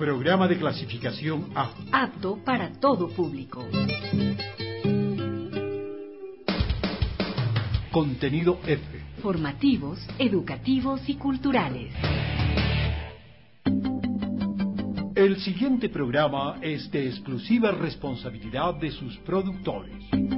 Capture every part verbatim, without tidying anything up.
Programa de clasificación A. Apto para todo público. Contenido F. Formativos, educativos y culturales. El siguiente programa es de exclusiva responsabilidad de sus productores.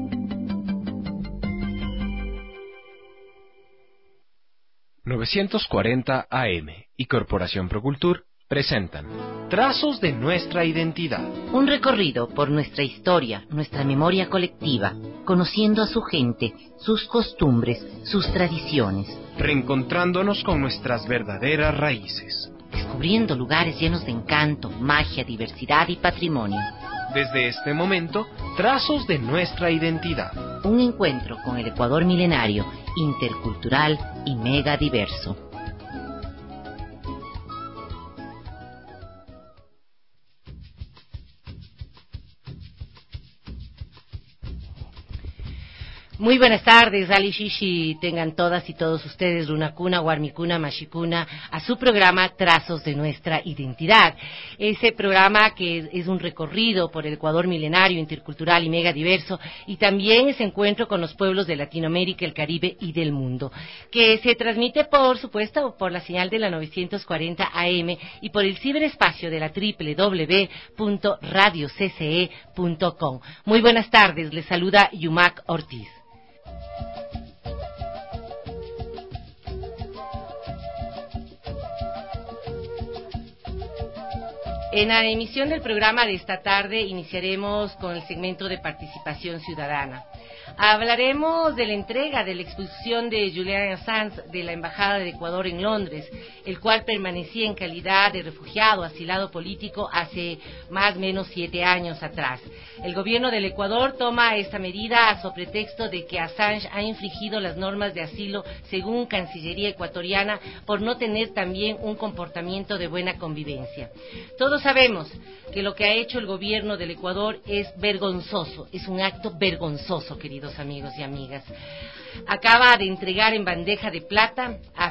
novecientos cuarenta A M y Corporación Procultur presentan Trazos de nuestra identidad. Un recorrido por nuestra historia, nuestra memoria colectiva, conociendo a su gente, sus costumbres, sus tradiciones. Reencontrándonos con nuestras verdaderas raíces. Descubriendo lugares llenos de encanto, magia, diversidad y patrimonio. Desde este momento, Trazos de nuestra identidad. Un encuentro con el Ecuador milenario, intercultural y mega diverso. Muy buenas tardes, Ali Shishi, tengan todas y todos ustedes, Runacuna, Guarmicuna, Mashicuna, a su programa Trazos de nuestra identidad. Ese programa que es un recorrido por el Ecuador milenario, intercultural y mega diverso, y también ese encuentro con los pueblos de Latinoamérica, el Caribe y del mundo, que se transmite, por supuesto, por la señal de la novecientos cuarenta A M y por el ciberespacio de la doble u doble u doble u punto radio c c e punto com. Muy buenas tardes, les saluda Yumac Ortiz. En la emisión del programa de esta tarde iniciaremos con el segmento de participación ciudadana. Hablaremos de la entrega de la expulsión de Julian Assange de la Embajada de Ecuador en Londres, el cual permanecía en calidad de refugiado, asilado político hace más o menos siete años atrás. El gobierno del Ecuador toma esta medida a su pretexto de que Assange ha infringido las normas de asilo según Cancillería ecuatoriana por no tener también un comportamiento de buena convivencia. Todos sabemos que lo que ha hecho el gobierno del Ecuador es vergonzoso, es un acto vergonzoso, queridos amigos y amigas. Acaba de entregar en bandeja de plata a,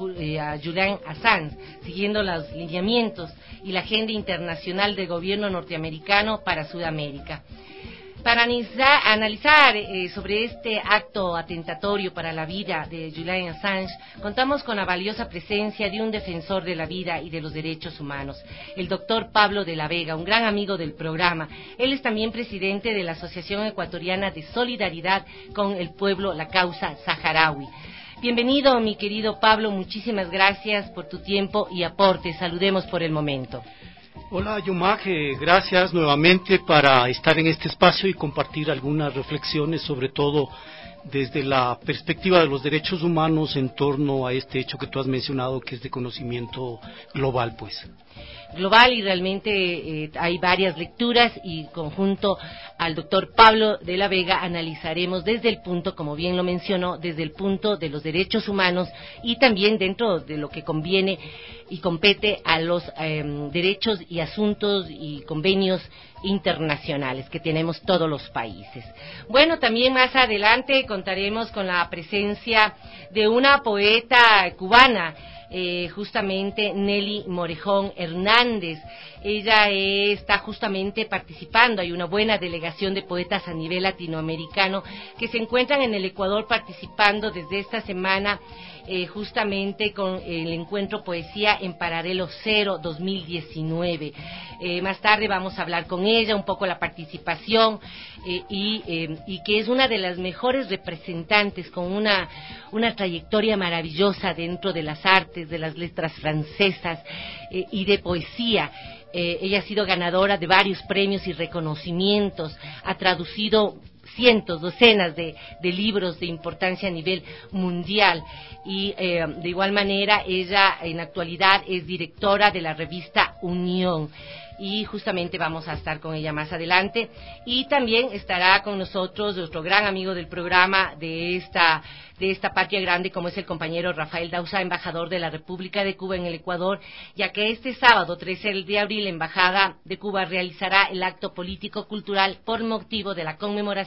a Julian Assange, siguiendo los lineamientos y la agenda internacional del gobierno norteamericano para Sudamérica. Para analizar, analizar eh, sobre este acto atentatorio para la vida de Julian Assange, contamos con la valiosa presencia de un defensor de la vida y de los derechos humanos, el doctor Pablo de la Vega, un gran amigo del programa. Él es también presidente de la Asociación Ecuatoriana de Solidaridad con el Pueblo, la Causa Saharaui. Bienvenido, mi querido Pablo, muchísimas gracias por tu tiempo y aporte. Saludemos por el momento. Hola Yumac, eh, gracias nuevamente para estar en este espacio y compartir algunas reflexiones, sobre todo desde la perspectiva de los derechos humanos en torno a este hecho que tú has mencionado, que es de conocimiento global, pues. Global, y realmente eh, hay varias lecturas, y conjunto al doctor Pablo de la Vega analizaremos desde el punto, como bien lo mencionó, desde el punto de los derechos humanos y también dentro de lo que conviene y compete a los eh, derechos y asuntos y convenios internacionales que tenemos todos los países. Bueno, también más adelante contaremos con la presencia de una poeta cubana, Eh, justamente Nelly Morejón Hernández. Ella eh, está justamente participando, hay una buena delegación de poetas a nivel latinoamericano que se encuentran en el Ecuador participando desde esta semana eh, justamente con el encuentro Poesía en Paralelo Cero dos mil diecinueve. Eh, más tarde vamos a hablar con ella, un poco la participación eh, y, eh, y que es una de las mejores representantes con una, una trayectoria maravillosa dentro de las artes, de las letras francesas eh, y de poesía. Eh, ella ha sido ganadora de varios premios y reconocimientos, ha traducido cientos, docenas de, de libros de importancia a nivel mundial y eh, de igual manera ella en actualidad es directora de la revista Unión. Y justamente vamos a estar con ella más adelante, y también estará con nosotros nuestro gran amigo del programa de esta de esta patria grande, como es el compañero Rafael Dausa, embajador de la República de Cuba en el Ecuador, ya que este sábado trece de abril la Embajada de Cuba realizará el acto político-cultural por motivo de la conmemoración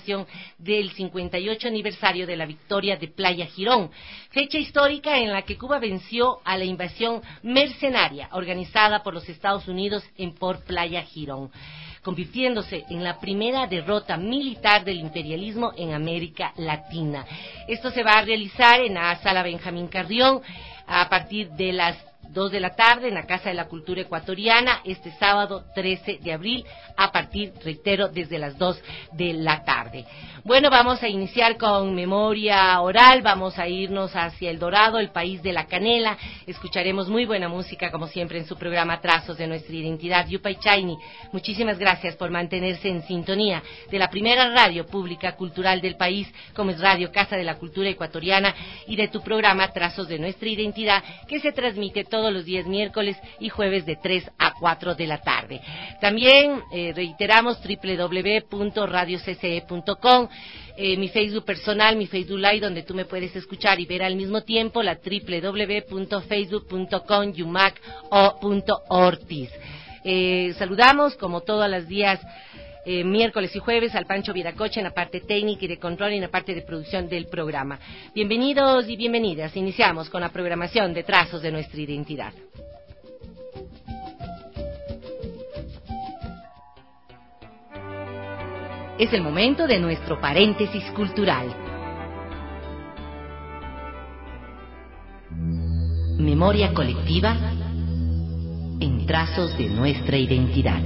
conmemoración del cincuenta y ocho aniversario de la victoria de Playa Girón, fecha histórica en la que Cuba venció a la invasión mercenaria organizada por los Estados Unidos en por Playa Girón, convirtiéndose en la primera derrota militar del imperialismo en América Latina. Esto se va a realizar en la Sala Benjamín Carrión a partir de las dos de la tarde en la Casa de la Cultura Ecuatoriana, este sábado trece de abril, a partir, reitero, desde las dos de la tarde. Bueno, vamos a iniciar con memoria oral, vamos a irnos hacia El Dorado, el país de la canela, escucharemos muy buena música, como siempre, en su programa Trazos de Nuestra Identidad. Yupay Chayni, muchísimas gracias por mantenerse en sintonía de la primera radio pública cultural del país, como es Radio Casa de la Cultura Ecuatoriana, y de tu programa Trazos de Nuestra Identidad, que se transmite todos los días miércoles y jueves de tres a cuatro de la tarde. También eh, reiteramos doble u doble u doble u punto radio c c e punto com, eh, mi Facebook personal, mi Facebook Live, donde tú me puedes escuchar y ver al mismo tiempo, la doble u doble u doble u punto facebook punto com yumac o punto ortiz. Eh, saludamos como todos los días Eh, miércoles y jueves al Pancho Viracocha en la parte técnica y de control y en la parte de producción del programa. Bienvenidos y bienvenidas. Iniciamos con la programación de Trazos de Nuestra Identidad. Es el momento de nuestro paréntesis cultural. Memoria colectiva en Trazos de Nuestra Identidad.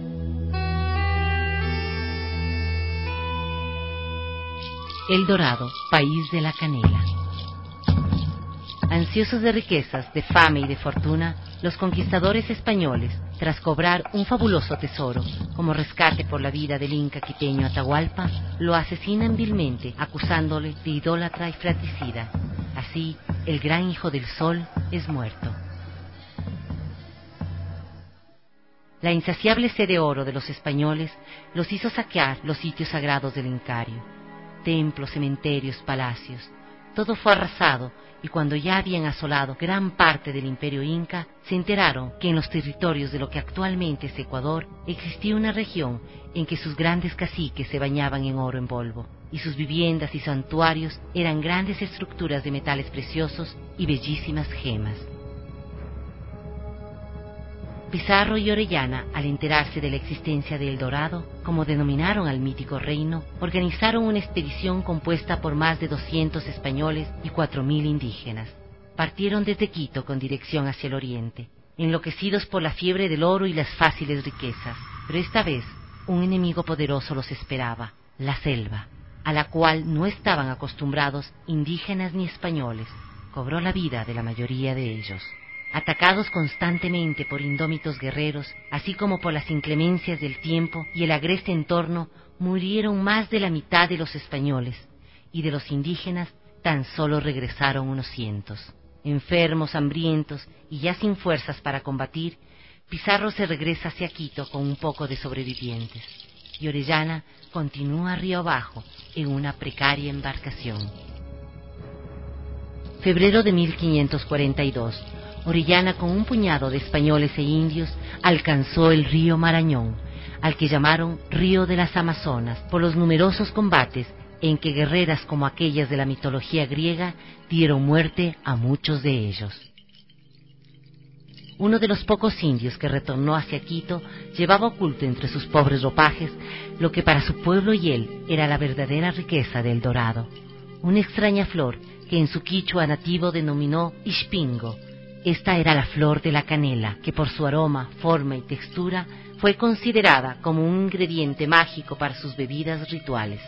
El Dorado, país de la canela. Ansiosos de riquezas, de fama y de fortuna, los conquistadores españoles, tras cobrar un fabuloso tesoro como rescate por la vida del inca quiteño Atahualpa, lo asesinan vilmente, acusándole de idólatra y fratricida. Así, el gran hijo del sol es muerto. La insaciable sed de oro de los españoles los hizo saquear los sitios sagrados del Incario. Templos, cementerios, palacios, todo fue arrasado, y cuando ya habían asolado gran parte del imperio inca, se enteraron que en los territorios de lo que actualmente es Ecuador existía una región en que sus grandes caciques se bañaban en oro en polvo, y sus viviendas y santuarios eran grandes estructuras de metales preciosos y bellísimas gemas. Pizarro y Orellana, al enterarse de la existencia de El Dorado, como denominaron al mítico reino, organizaron una expedición compuesta por más de doscientos españoles y cuatro mil indígenas. Partieron desde Quito con dirección hacia el oriente, enloquecidos por la fiebre del oro y las fáciles riquezas, pero esta vez un enemigo poderoso los esperaba, la selva, a la cual no estaban acostumbrados indígenas ni españoles. Cobró la vida de la mayoría de ellos. Atacados constantemente por indómitos guerreros, así como por las inclemencias del tiempo y el agreste entorno, murieron más de la mitad de los españoles, y de los indígenas tan solo regresaron unos cientos. Enfermos, hambrientos y ya sin fuerzas para combatir, Pizarro se regresa hacia Quito con un poco de sobrevivientes, y Orellana continúa río abajo en una precaria embarcación. Febrero de mil quinientos cuarenta y dos. Orellana, con un puñado de españoles e indios, alcanzó el río Marañón, al que llamaron Río de las Amazonas, por los numerosos combates en que guerreras como aquellas de la mitología griega dieron muerte a muchos de ellos. Uno de los pocos indios que retornó hacia Quito llevaba oculto entre sus pobres ropajes lo que para su pueblo y él era la verdadera riqueza del Dorado, una extraña flor que en su quichua nativo denominó Ixpingo. Esta era la flor de la canela, que por su aroma, forma y textura fue considerada como un ingrediente mágico para sus bebidas rituales.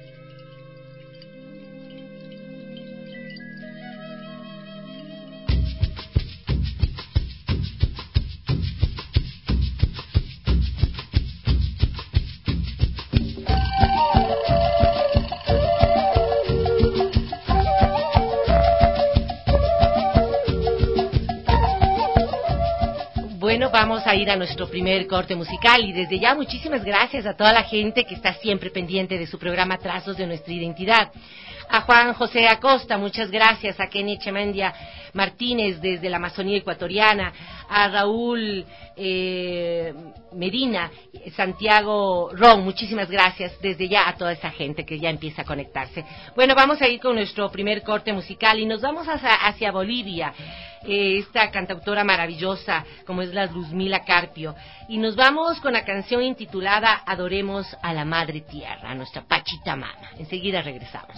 Bueno, vamos a ir a nuestro primer corte musical y desde ya muchísimas gracias a toda la gente que está siempre pendiente de su programa Trazos de Nuestra Identidad. A Juan José Acosta, muchas gracias. A Kenny Chemandia Martínez desde la Amazonía ecuatoriana. A Raúl eh, Medina, Santiago Ron, muchísimas gracias desde ya a toda esa gente que ya empieza a conectarse. Bueno, vamos a ir con nuestro primer corte musical y nos vamos hacia, hacia Bolivia, eh, esta cantautora maravillosa como es la Luzmila Carpio, y nos vamos con la canción intitulada Adoremos a la Madre Tierra, a nuestra Pachamama. Enseguida regresamos.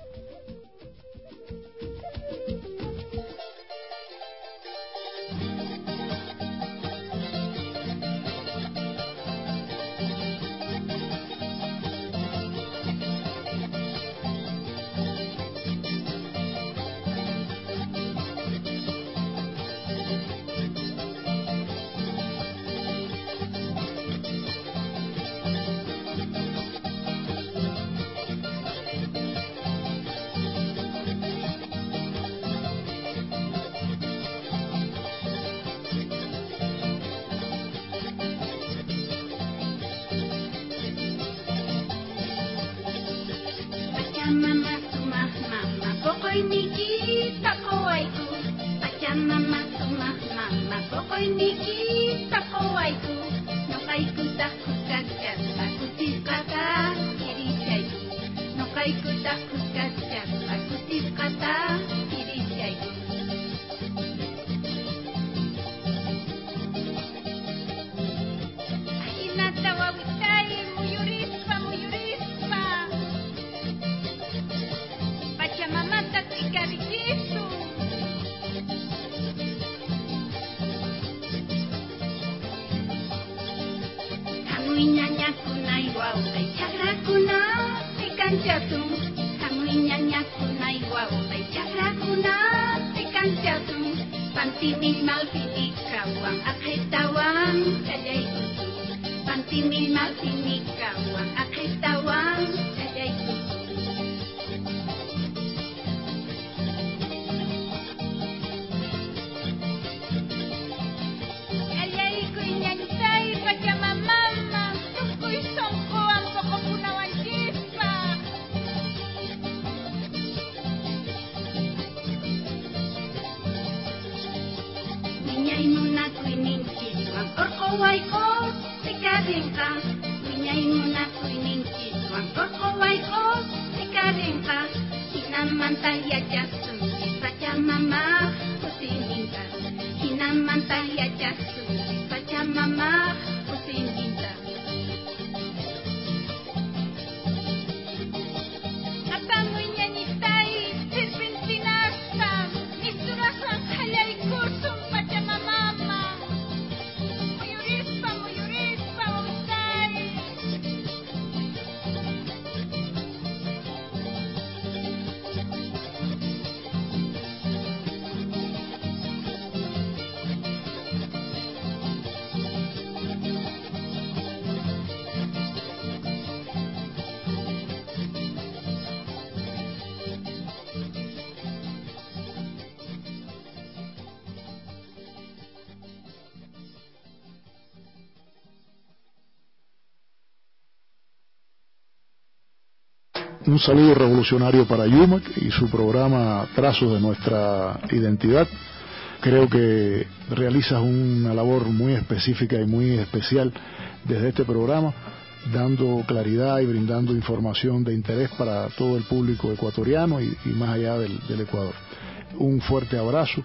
Un saludo revolucionario para Yumac y su programa Trazos de Nuestra Identidad. Creo que realizas una labor muy específica y muy especial desde este programa, dando claridad y brindando información de interés para todo el público ecuatoriano y, y más allá del, del Ecuador. Un fuerte abrazo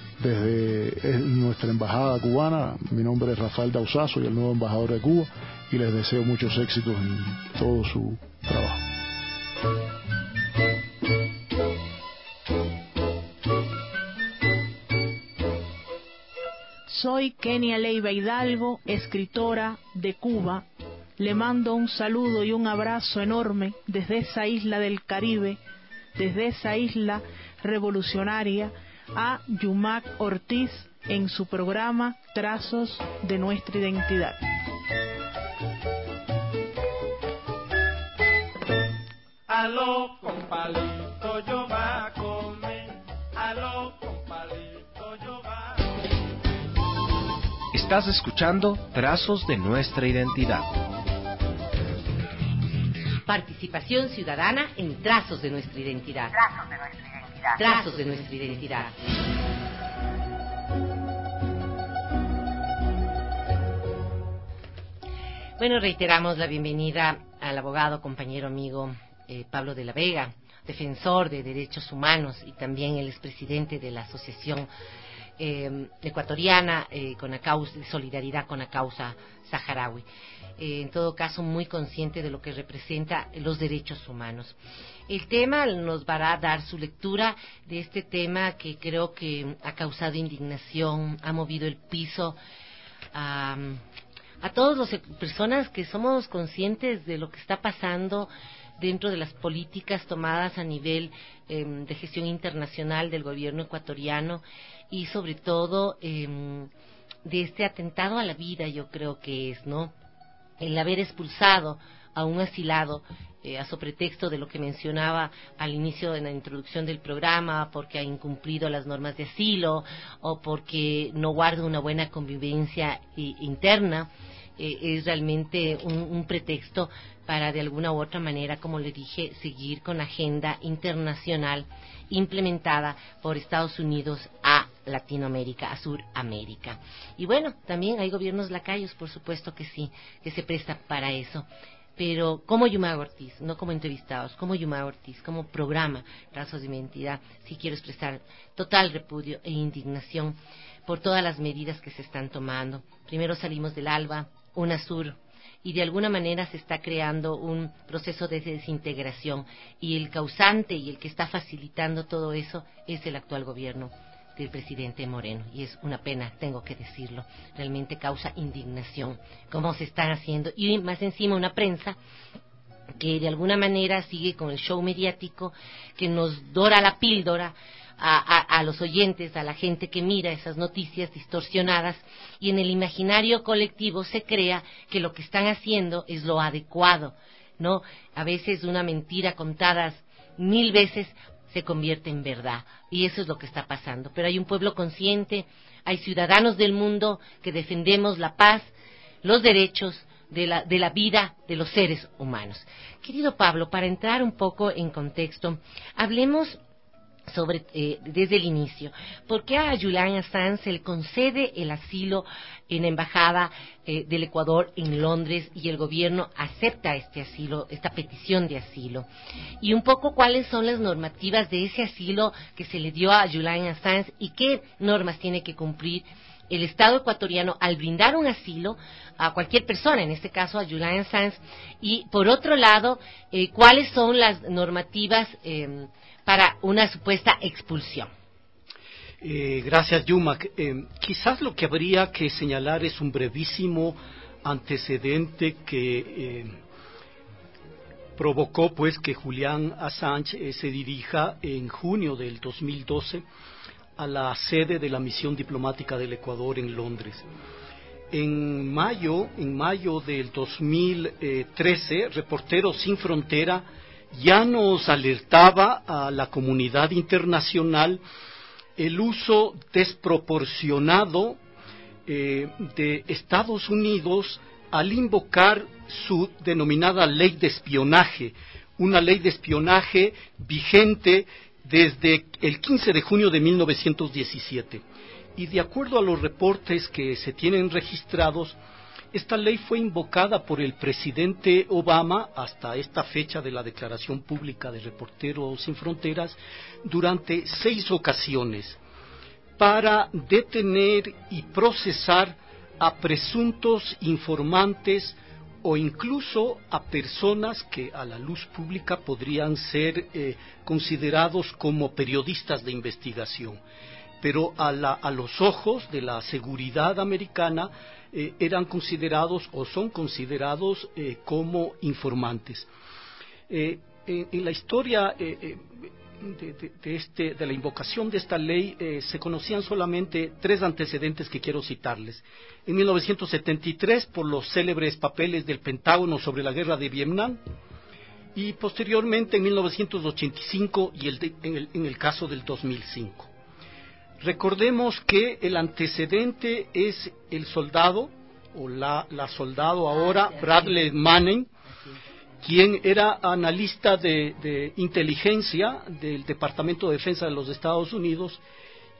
desde nuestra embajada cubana. Mi nombre es Rafael Dauzá, soy el nuevo embajador de Cuba y les deseo muchos éxitos en todo su trabajo. Soy Kenia Leiva Hidalgo, escritora de Cuba. Le mando un saludo y un abrazo enorme desde esa isla del Caribe, desde esa isla revolucionaria, a Yumac Ortiz en su programa Trazos de Nuestra Identidad. Aló, compalito, yo va a comer. Aló, compalito, yo va a comer. Estás escuchando Trazos de Nuestra Identidad. Participación ciudadana en Trazos de Nuestra Identidad. Trazos de Nuestra Identidad. Trazos de Nuestra Identidad. Bueno, reiteramos la bienvenida al abogado, compañero, amigo eh, Pablo de la Vega, defensor de derechos humanos y también el expresidente de la Asociación eh, Ecuatoriana eh, con la causa, de solidaridad con la causa saharaui. Eh, en todo caso, muy consciente de lo que representa los derechos humanos. El tema nos va a dar su lectura de este tema que creo que ha causado indignación, ha movido el piso a, a todas las personas que somos conscientes de lo que está pasando dentro de las políticas tomadas a nivel eh, de gestión internacional del gobierno ecuatoriano y sobre todo eh, de este atentado a la vida, yo creo que es, ¿no? El haber expulsado a un asilado eh, a pretexto de lo que mencionaba al inicio de la introducción del programa, porque ha incumplido las normas de asilo o porque no guarda una buena convivencia eh, interna, eh, es realmente un, un pretexto para de alguna u otra manera, como le dije, seguir con la agenda internacional implementada por Estados Unidos a Latinoamérica, a Suramérica. Y bueno, también hay gobiernos lacayos, por supuesto que sí, que se prestan para eso. Pero como Yumag Ortiz, no como entrevistados, como Yumag Ortiz, como programa Trazos de Identidad, sí quiero expresar total repudio e indignación por todas las medidas que se están tomando. Primero salimos del ALBA, UNASUR, y de alguna manera se está creando un proceso de desintegración, y el causante y el que está facilitando todo eso es el actual gobierno del presidente Moreno, y es una pena, tengo que decirlo, realmente causa indignación cómo se están haciendo, y más encima una prensa que de alguna manera sigue con el show mediático, que nos dora la píldora a, a, a los oyentes, a la gente que mira esas noticias distorsionadas, y en el imaginario colectivo se crea que lo que están haciendo es lo adecuado, ¿no? A veces una mentira contadas mil veces se convierte en verdad, y eso es lo que está pasando. Pero hay un pueblo consciente, hay ciudadanos del mundo que defendemos la paz, los derechos de la, de la vida de los seres humanos. Querido Pablo, para entrar un poco en contexto, hablemos sobre eh, desde el inicio. ¿Por qué a Julian Assange se le concede el asilo en la embajada eh, del Ecuador en Londres y el gobierno acepta este asilo, esta petición de asilo? Y un poco cuáles son las normativas de ese asilo que se le dio a Julian Assange y qué normas tiene que cumplir el Estado ecuatoriano al brindar un asilo a cualquier persona, en este caso a Julian Assange, y por otro lado, eh, cuáles son las normativas eh, para una supuesta expulsión. Eh, gracias, Yumak. Eh, quizás lo que habría que señalar es un brevísimo antecedente que eh, provocó pues que Julian Assange eh, se dirija en junio del dos mil doce a la sede de la misión diplomática del Ecuador en Londres. En mayo, en mayo del dos mil trece, Reporteros Sin Frontera ya nos alertaba a la comunidad internacional el uso desproporcionado eh, de Estados Unidos al invocar su denominada ley de espionaje, una ley de espionaje vigente desde el quince de junio de mil novecientos diecisiete. Y de acuerdo a los reportes que se tienen registrados, esta ley fue invocada por el presidente Obama hasta esta fecha de la declaración pública de Reporteros Sin Fronteras durante seis ocasiones para detener y procesar a presuntos informantes o incluso a personas que a la luz pública podrían ser eh, considerados como periodistas de investigación, pero a, la, a los ojos de la seguridad americana eh, eran considerados o son considerados eh, como informantes. Eh, en, en la historia eh, eh, de, de, de, este, de la invocación de esta ley eh, se conocían solamente tres antecedentes que quiero citarles. En mil novecientos setenta y tres, por los célebres papeles del Pentágono sobre la guerra de Vietnam, y posteriormente en mil novecientos ochenta y cinco y el de, en, el, en el caso del dos mil cinco. Recordemos que el antecedente es el soldado, o la, la soldado ahora, Bradley Manning, quien era analista de, de inteligencia del Departamento de Defensa de los Estados Unidos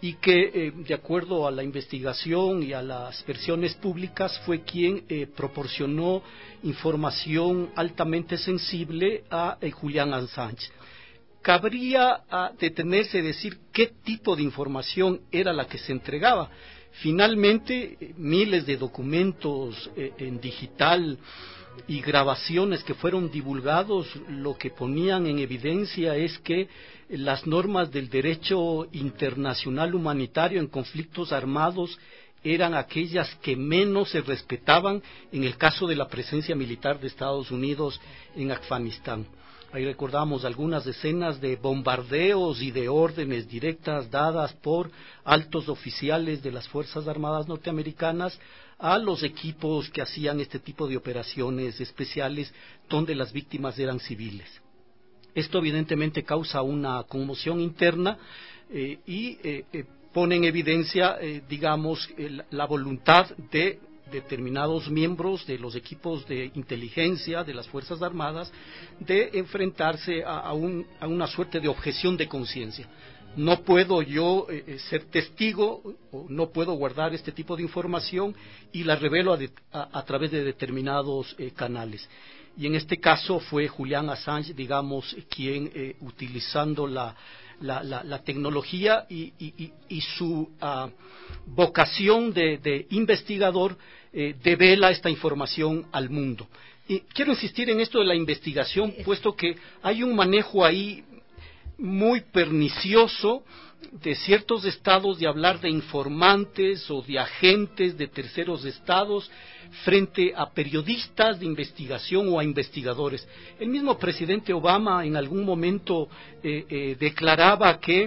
y que, eh, de acuerdo a la investigación y a las versiones públicas, fue quien eh, proporcionó información altamente sensible a eh, Julian Assange. Cabría a detenerse y decir qué tipo de información era la que se entregaba. Finalmente, eh, miles de documentos eh, en digital y grabaciones que fueron divulgados, lo que ponían en evidencia es que las normas del derecho internacional humanitario en conflictos armados eran aquellas que menos se respetaban en el caso de la presencia militar de Estados Unidos en Afganistán. Ahí recordamos algunas decenas de bombardeos y de órdenes directas dadas por altos oficiales de las Fuerzas Armadas norteamericanas a los equipos que hacían este tipo de operaciones especiales donde las víctimas eran civiles. Esto evidentemente causa una conmoción interna eh, y eh, eh, pone en evidencia, eh, digamos, el, la voluntad de determinados miembros de los equipos de inteligencia de las Fuerzas Armadas de enfrentarse a, a, un, a una suerte de objeción de conciencia. No puedo yo eh, ser testigo, o no puedo guardar este tipo de información y la revelo a, de, a, a través de determinados eh, canales. Y en este caso fue Julian Assange, digamos, quien eh, utilizando la, la, la, la tecnología y, y, y su uh, vocación de, de investigador eh, devela esta información al mundo. Y quiero insistir en esto de la investigación, puesto que hay un manejo ahí muy pernicioso de ciertos estados de hablar de informantes o de agentes de terceros estados frente a periodistas de investigación o a investigadores. El mismo presidente Obama en algún momento eh, eh, declaraba que,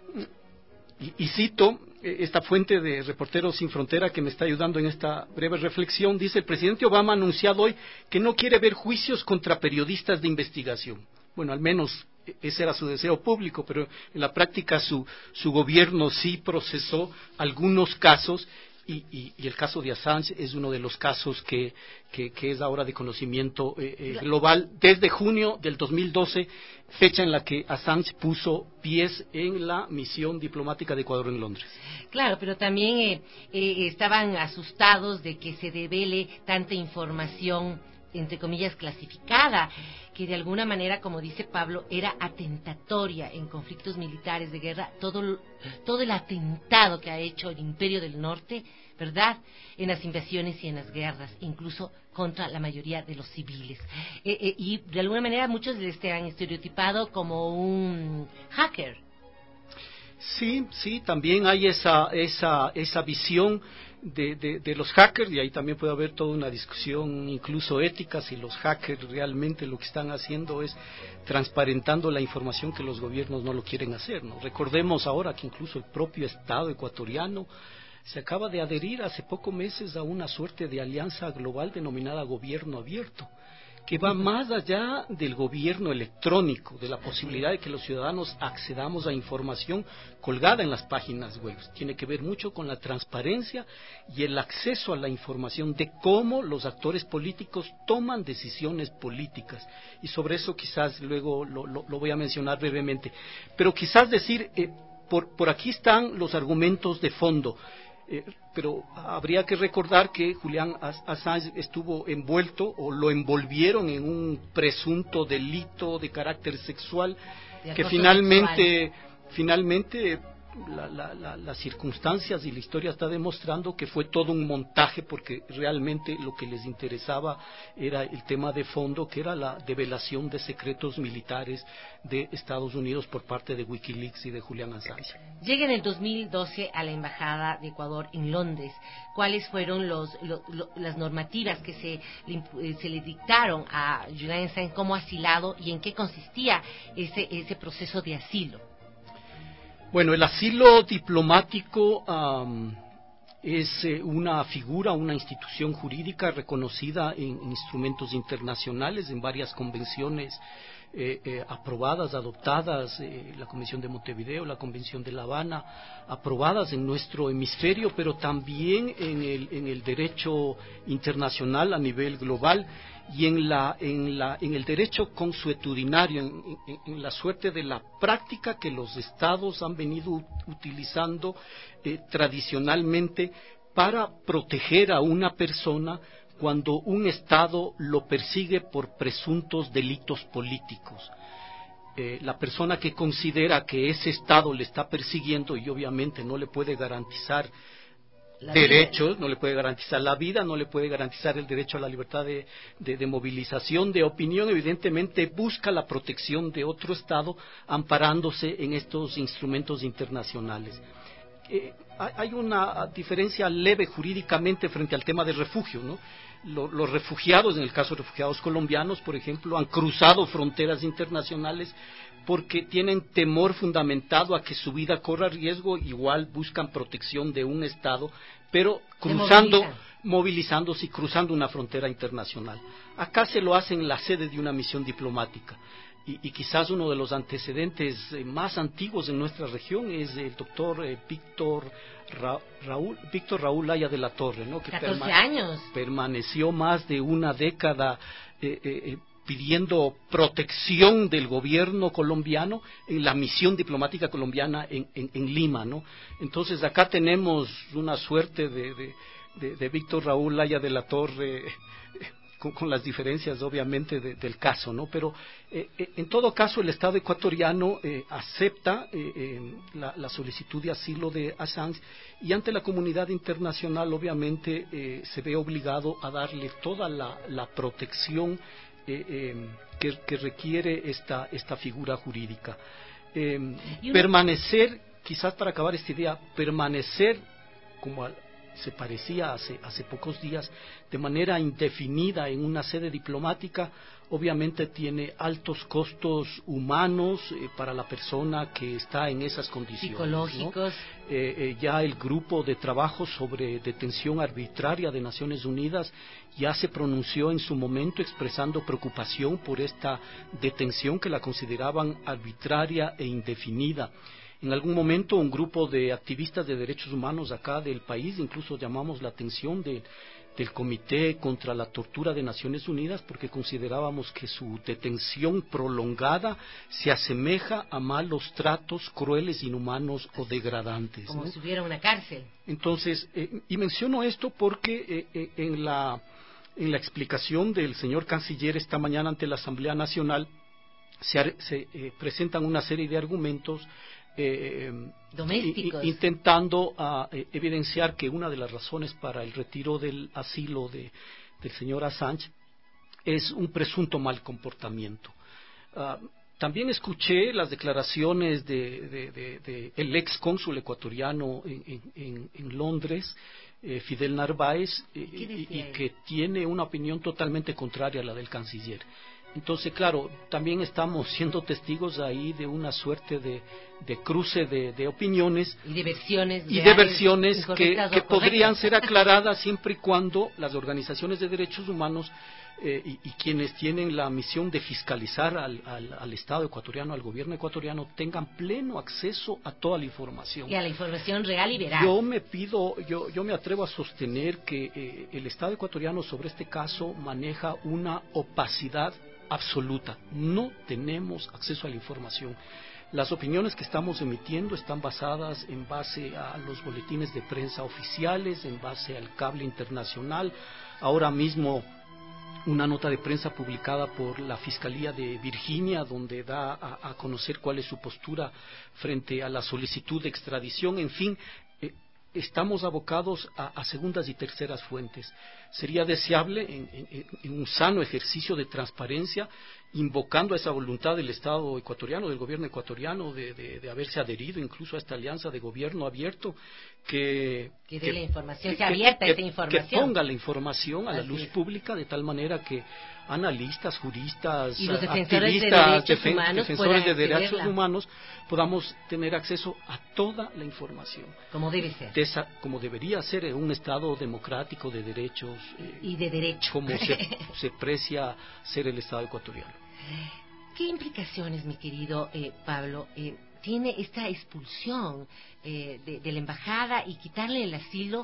y, y cito, esta fuente de Reporteros Sin Frontera que me está ayudando en esta breve reflexión, dice: el presidente Obama ha anunciado hoy que no quiere ver juicios contra periodistas de investigación. Bueno, al menos ese era su deseo público, pero en la práctica su, su gobierno sí procesó algunos casos y, y, y el caso de Assange es uno de los casos que, que, que es ahora de conocimiento eh, eh, global desde junio del dos mil doce, fecha en la que Assange puso pies en la misión diplomática de Ecuador en Londres. Claro, pero también eh, eh, estaban asustados de que se devele tanta información, entre comillas, clasificada, que de alguna manera, como dice Pablo, era atentatoria en conflictos militares de guerra, todo, todo el atentado que ha hecho el Imperio del Norte, ¿verdad?, en las invasiones y en las guerras, incluso contra la mayoría de los civiles. Eh, eh, y de alguna manera muchos les han estereotipado como un hacker. Sí, sí, también hay esa, esa, esa visión de, de, de los hackers, y ahí también puede haber toda una discusión incluso ética si los hackers realmente lo que están haciendo es transparentando la información que los gobiernos no lo quieren hacer, ¿no? Recordemos ahora que incluso el propio Estado ecuatoriano se acaba de adherir hace pocos meses a una suerte de alianza global denominada Gobierno Abierto, que va más allá del gobierno electrónico, de la posibilidad de que los ciudadanos accedamos a información colgada en las páginas web. Tiene que ver mucho con la transparencia y el acceso a la información de cómo los actores políticos toman decisiones políticas. Y sobre eso quizás luego lo, lo, lo voy a mencionar brevemente. Pero quizás decir, eh, por, por aquí están los argumentos de fondo. Eh, pero habría que recordar que Julian Assange estuvo envuelto o lo envolvieron en un presunto delito de carácter sexual de que finalmente sexual. finalmente la, la, la, las circunstancias y la historia está demostrando que fue todo un montaje, porque realmente lo que les interesaba era el tema de fondo, que era la develación de secretos militares de Estados Unidos por parte de Wikileaks y de Julian Assange. Llega en el dos mil doce a la Embajada de Ecuador en Londres. ¿Cuáles fueron los, lo, lo, las normativas que se le, se le dictaron a Julian Assange como asilado y en qué consistía ese, ese proceso de asilo? Bueno, el asilo diplomático um, es eh, una figura, una institución jurídica reconocida en, en instrumentos internacionales, en varias convenciones eh, eh, aprobadas, adoptadas, eh, la Convención de Montevideo, la Convención de La Habana, aprobadas en nuestro hemisferio, pero también en el, en el derecho internacional a nivel global y en, la, en, la, en el derecho consuetudinario, en, en, en la suerte de la práctica que los estados han venido utilizando eh, tradicionalmente para proteger a una persona cuando un Estado lo persigue por presuntos delitos políticos. Eh, la persona que considera que ese Estado le está persiguiendo y obviamente no le puede garantizar la derechos, vida. no le puede garantizar la vida, no le puede garantizar el derecho a la libertad de, de, de movilización, de opinión, evidentemente busca la protección de otro Estado amparándose en estos instrumentos internacionales. Eh, hay una diferencia leve jurídicamente frente al tema del refugio, ¿no? Los, los refugiados, en el caso de refugiados colombianos, por ejemplo, han cruzado fronteras internacionales porque tienen temor fundamentado a que su vida corra riesgo, igual buscan protección de un Estado, pero cruzando, movilizándose y cruzando una frontera internacional. Acá se lo hace en la sede de una misión diplomática. Y, y quizás uno de los antecedentes eh, más antiguos en nuestra región es el doctor eh, Víctor Ra, Raúl Víctor Raúl Laya de la Torre, ¿no? Que catorce años. permaneció más de una década eh, eh, pidiendo protección del gobierno colombiano en la misión diplomática colombiana en, en, en Lima, ¿no? Entonces acá tenemos una suerte de, de, de, de Víctor Raúl Laya de la Torre. Con, con las diferencias obviamente de, del caso, ¿no? Pero eh, eh, en todo caso el Estado ecuatoriano eh, acepta eh, eh, la, la solicitud de asilo de Assange y ante la comunidad internacional obviamente eh, se ve obligado a darle toda la, la protección eh, eh, que, que requiere esta, esta figura jurídica. Eh, una... Permanecer, quizás para acabar esta idea, permanecer como al, se parecía hace, hace pocos días, de manera indefinida en una sede diplomática, obviamente tiene altos costos humanos eh, para la persona que está en esas condiciones. Psicológicos. ¿no? Eh, eh, ya el grupo de trabajo sobre detención arbitraria de Naciones Unidas ya se pronunció en su momento expresando preocupación por esta detención que la consideraban arbitraria e indefinida. En algún momento un grupo de activistas de derechos humanos acá del país, incluso llamamos la atención de, del Comité contra la Tortura de Naciones Unidas porque considerábamos que su detención prolongada se asemeja a malos tratos crueles, inhumanos o degradantes. Como ¿no? si hubiera una cárcel. Entonces, eh, y menciono esto porque eh, eh, en, la, en la explicación del señor canciller esta mañana ante la Asamblea Nacional se, se eh, presentan una serie de argumentos Eh, domésticos, intentando uh, eh, evidenciar que una de las razones para el retiro del asilo de, del señor Assange es un presunto mal comportamiento. Uh, también escuché las declaraciones de, de, de, de el ex cónsul ecuatoriano en, en, en Londres, eh, Fidel Narváez, eh, y, y que tiene una opinión totalmente contraria a la del canciller. Entonces, claro, también estamos siendo testigos ahí de una suerte de, de cruce de, de opiniones y de versiones, y de versiones que, que podrían ser aclaradas siempre y cuando las organizaciones de derechos humanos eh, y, y quienes tienen la misión de fiscalizar al, al, al Estado ecuatoriano, al gobierno ecuatoriano, tengan pleno acceso a toda la información. Y a la información real y veraz. Yo me pido, yo, yo me atrevo a sostener que eh, el Estado ecuatoriano sobre este caso maneja una opacidad absoluta. No tenemos acceso a la información. Las opiniones que estamos emitiendo están basadas en base a los boletines de prensa oficiales, en base al cable internacional. Ahora mismo una nota de prensa publicada por la Fiscalía de Virginia, donde da a, a conocer cuál es su postura frente a la solicitud de extradición. En fin, eh, estamos abocados a, a segundas y terceras fuentes. Sería deseable, en, en, en un sano ejercicio de transparencia, invocando esa voluntad del Estado ecuatoriano, del gobierno ecuatoriano, de, de, de haberse adherido incluso a esta alianza de gobierno abierto, que que dé la información, que, sea abierta que, esa información, que ponga la información a la Así luz es. pública, de tal manera que analistas, juristas, y los defensores activistas, de derechos defen- humanos, defensores de derechos accederla. humanos, podamos tener acceso a toda la información. Como debe ser. De esa, como debería ser en un Estado democrático de derechos. Eh, y de derecho. Como se, se precia ser el Estado ecuatoriano. ¿Qué implicaciones, mi querido eh, Pablo, eh, tiene esta expulsión eh, de, de la embajada y quitarle el asilo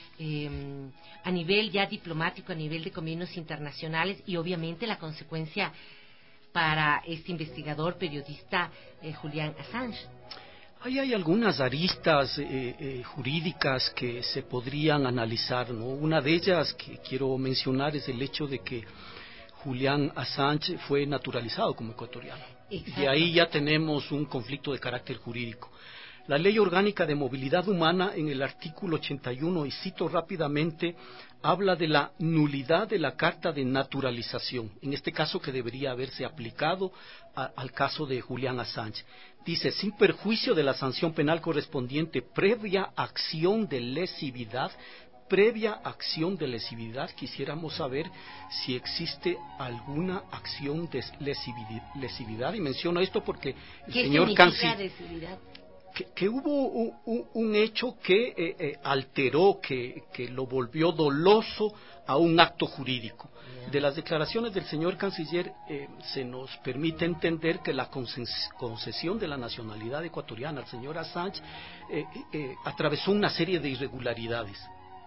eh, a nivel ya diplomático, a nivel de convenios internacionales y obviamente la consecuencia para este investigador periodista eh, Julian Assange? Ahí hay algunas aristas eh, eh, jurídicas que se podrían analizar, ¿no? Una de ellas que quiero mencionar es el hecho de que Julian Assange fue naturalizado como ecuatoriano. Exacto. Y ahí ya tenemos un conflicto de carácter jurídico. La Ley Orgánica de Movilidad Humana, en el artículo ochenta y uno, y cito rápidamente, habla de la nulidad de la carta de naturalización, en este caso que debería haberse aplicado a, al caso de Julian Assange. Dice, sin perjuicio de la sanción penal correspondiente, previa acción de lesividad, previa acción de lesividad, quisiéramos saber si existe alguna acción de lesividad, y menciono esto porque el ¿Qué señor significa lesividad? Que, que hubo un, un, un hecho que eh, eh, alteró, que, que lo volvió doloso a un acto jurídico. Yeah. De las declaraciones del señor canciller eh, se nos permite entender que la concesión de la nacionalidad ecuatoriana al señor Assange eh, eh, atravesó una serie de irregularidades.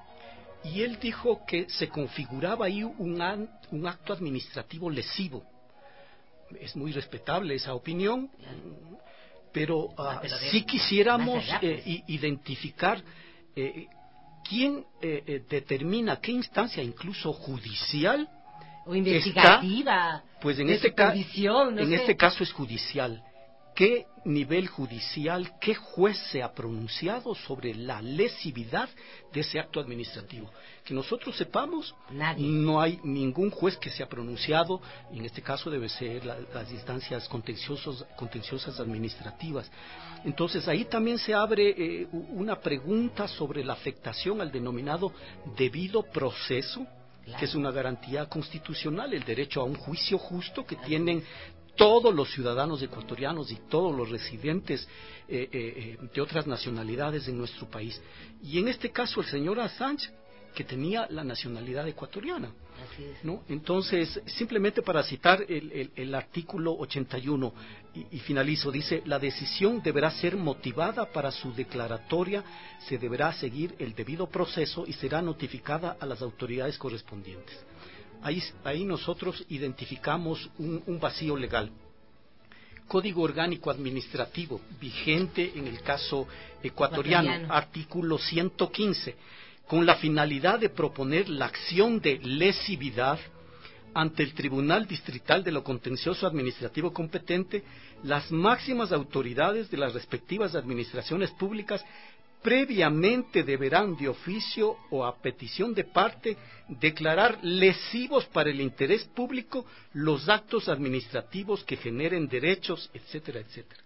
Y él dijo que se configuraba ahí un, an, un acto administrativo lesivo. Es muy respetable esa opinión. Yeah. Pero, uh, ah, pero sí quisiéramos allá, pues. eh, identificar eh, quién eh, eh, determina, qué instancia, incluso judicial o investigativa, está, pues en, este, ca no en sé. este caso es judicial. ¿Qué nivel judicial, qué juez se ha pronunciado sobre la lesividad de ese acto administrativo? Que nosotros sepamos, Nadie. no hay ningún juez que se ha pronunciado, y en este caso debe ser la, las instancias contenciosas, contenciosas administrativas. Entonces ahí también se abre eh, una pregunta sobre la afectación al denominado debido proceso, claro. que es una garantía constitucional, el derecho a un juicio justo que claro. tienen todos los ciudadanos ecuatorianos y todos los residentes eh, eh, de otras nacionalidades en nuestro país. Y en este caso el señor Assange, que tenía la nacionalidad ecuatoriana. Así es. ¿No? Entonces, simplemente para citar el, el, el artículo ochenta y uno, y, y finalizo, dice, la decisión deberá ser motivada para su declaratoria, se deberá seguir el debido proceso y será notificada a las autoridades correspondientes. Ahí, ahí nosotros identificamos un, un vacío legal. Código Orgánico Administrativo, vigente en el caso ecuatoriano, ecuatoriano. Artículo ciento quince, con la finalidad de proponer la acción de lesividad ante el Tribunal Distrital de lo Contencioso Administrativo competente, las máximas autoridades de las respectivas administraciones públicas previamente deberán de oficio o a petición de parte declarar lesivos para el interés público los actos administrativos que generen derechos, etcétera, etcétera.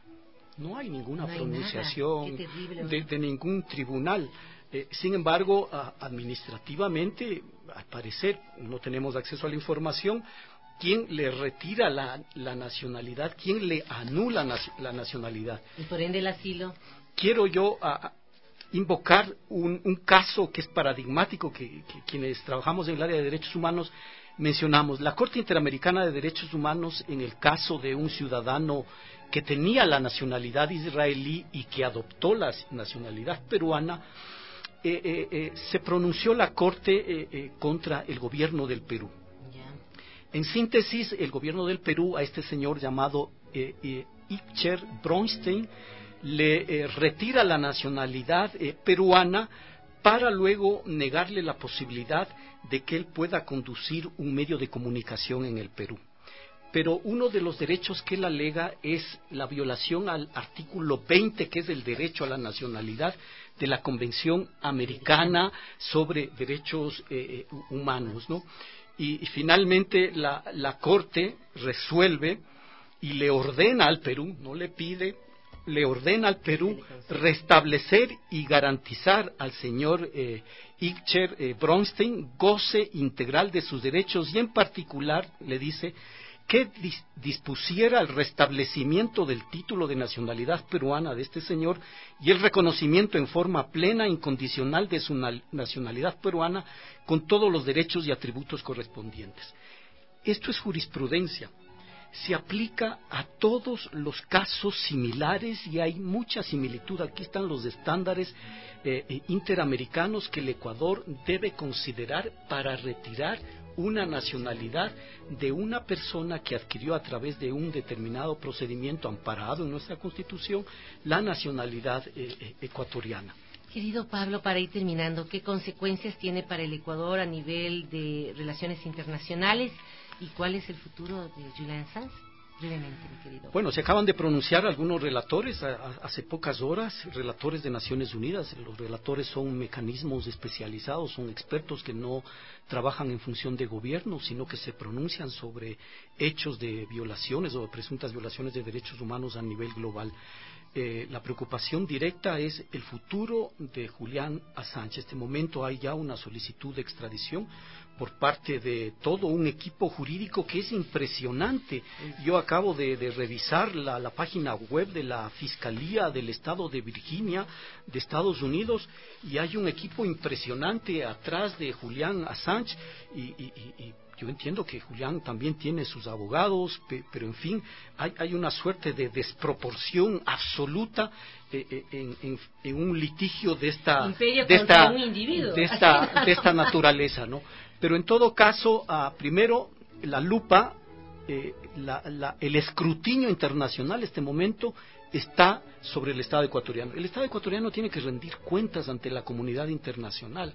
No hay ninguna no hay pronunciación terrible, de, de ningún tribunal. Eh, sin embargo, a, administrativamente, al parecer, no tenemos acceso a la información. ¿Quién le retira la, la nacionalidad? ¿Quién le anula na, la nacionalidad? Y por ende el asilo. Quiero yo a, a invocar un, un caso que es paradigmático, que, que quienes trabajamos en el área de derechos humanos mencionamos. La Corte Interamericana de Derechos Humanos, en el caso de un ciudadano que tenía la nacionalidad israelí y que adoptó la nacionalidad peruana, eh, eh, eh, se pronunció la Corte eh, eh, contra el gobierno del Perú. En síntesis, el gobierno del Perú a este señor llamado eh, eh, Itcher Bronstein le eh, retira la nacionalidad eh, peruana para luego negarle la posibilidad de que él pueda conducir un medio de comunicación en el Perú. Pero uno de los derechos que él alega es la violación al artículo veinte, que es el derecho a la nacionalidad de la Convención Americana sobre Derechos eh, Humanos, ¿no? Y, y finalmente la, la Corte resuelve y le ordena al Perú, no le pide, le ordena al Perú restablecer y garantizar al señor eh, Itcher eh, Bronstein goce integral de sus derechos y en particular le dice que dis, dispusiera el restablecimiento del título de nacionalidad peruana de este señor y el reconocimiento en forma plena e incondicional de su na, nacionalidad peruana con todos los derechos y atributos correspondientes. Esto es jurisprudencia. se aplica a todos los casos similares y hay mucha similitud. Aquí están los estándares eh, interamericanos que el Ecuador debe considerar para retirar una nacionalidad de una persona que adquirió a través de un determinado procedimiento amparado en nuestra Constitución la nacionalidad eh, eh, ecuatoriana. Querido Pablo, para ir terminando, ¿qué consecuencias tiene para el Ecuador a nivel de relaciones internacionales y cuál es el futuro de Julian Assange? Brevemente, mi querido. Bueno, se acaban de pronunciar algunos relatores a, a, hace pocas horas, relatores de Naciones Unidas. Los relatores son mecanismos especializados, son expertos que no trabajan en función de gobierno, sino que se pronuncian sobre hechos de violaciones o de presuntas violaciones de derechos humanos a nivel global. Eh, la preocupación directa es el futuro de Julian Assange. En este momento hay ya una solicitud de extradición por parte de todo un equipo jurídico que es impresionante. Yo acabo de, de revisar la, la página web de la Fiscalía del Estado de Virginia de Estados Unidos y hay un equipo impresionante atrás de Julian Assange y, y, y, y yo entiendo que Julián también tiene sus abogados, pero en fin, hay, hay una suerte de desproporción absoluta eh, en, en, en un litigio de esta, Imperio de contra esta, un individuo. de esta, de esta naturaleza, ¿no? Pero en todo caso, uh, primero, la lupa, eh, la, la, el escrutinio internacional en este momento está sobre el Estado ecuatoriano. El Estado ecuatoriano tiene que rendir cuentas ante la comunidad internacional.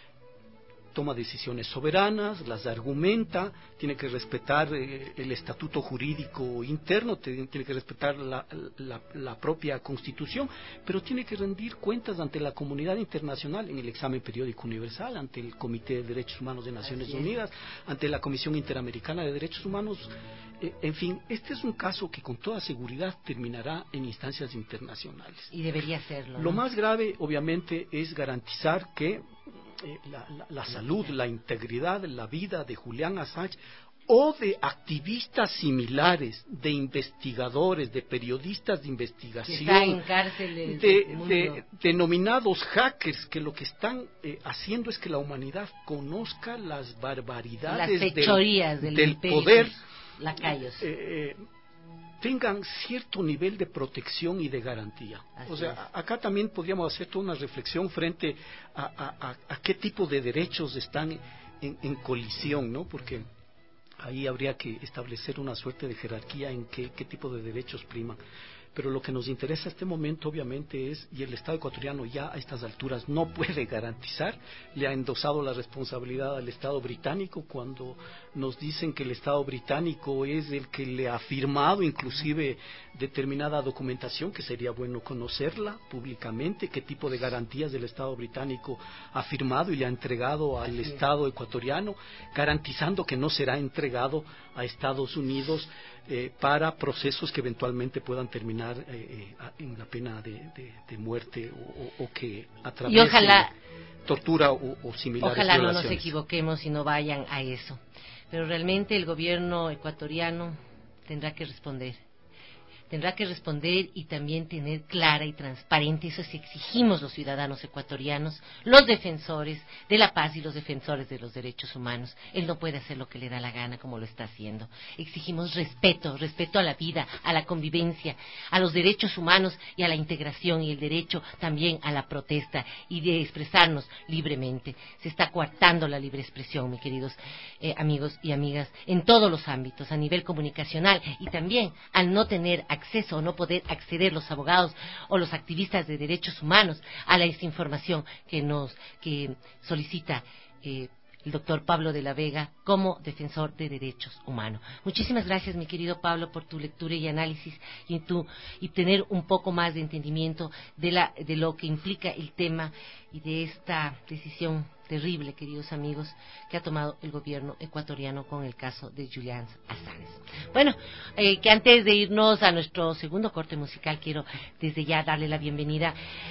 Toma decisiones soberanas, las argumenta, tiene que respetar eh, el estatuto jurídico interno, tiene que respetar la, la, la propia Constitución, pero tiene que rendir cuentas ante la comunidad internacional en el examen periódico universal, ante el Comité de Derechos Humanos de Naciones Unidas, ante la Comisión Interamericana de Derechos Humanos. Eh, en fin, este es un caso que con toda seguridad terminará en instancias internacionales. Y debería serlo, ¿no? Lo más grave, obviamente, es garantizar que Eh, la, la, la salud, la integridad, la vida de Julian Assange o de activistas similares, de investigadores, de periodistas de investigación, que está en cárceles de, del mundo. de denominados hackers que lo que están eh, haciendo es que la humanidad conozca las barbaridades las fechorías del, del, del poder, lacayos. Eh, eh, tengan cierto nivel de protección y de garantía. Así o sea, es. acá también podríamos hacer toda una reflexión frente a, a, a, a qué tipo de derechos están en, en colisión, ¿no? Porque ahí habría que establecer una suerte de jerarquía en qué, qué tipo de derechos priman. Pero lo que nos interesa en este momento obviamente es, y el Estado ecuatoriano ya a estas alturas no puede garantizar, le ha endosado la responsabilidad al Estado británico cuando nos dicen que el Estado británico es el que le ha firmado inclusive determinada documentación, que sería bueno conocerla públicamente, qué tipo de garantías el Estado británico ha firmado y le ha entregado al Estado ecuatoriano, garantizando que no será entregado a Estados Unidos eh, para procesos que eventualmente puedan terminar eh, eh, en la pena de, de, de muerte o, o, o que a través y ojalá, de tortura o, o similares ojalá violaciones. no nos equivoquemos y no vayan a eso. Pero realmente el gobierno ecuatoriano tendrá que responder. Tendrá que responder y también tener clara y transparente, eso sí exigimos los ciudadanos ecuatorianos, los defensores de la paz y los defensores de los derechos humanos. Él no puede hacer lo que le da la gana como lo está haciendo. Exigimos respeto, respeto a la vida, a la convivencia, a los derechos humanos y a la integración y el derecho también a la protesta y de expresarnos libremente. Se está coartando la libre expresión, mis queridos eh, amigos y amigas, en todos los ámbitos, a nivel comunicacional y también al no tener acceso o no poder acceder los abogados o los activistas de derechos humanos a la información que nos que solicita eh, el doctor Pablo de la Vega como defensor de derechos humanos. Muchísimas gracias, mi querido Pablo, por tu lectura y análisis y tu y tener un poco más de entendimiento de la de lo que implica el tema y de esta decisión terrible, queridos amigos, que ha tomado el gobierno ecuatoriano con el caso de Julian Assange. Bueno, eh, que antes de irnos a nuestro segundo corte musical, quiero desde ya darle la bienvenida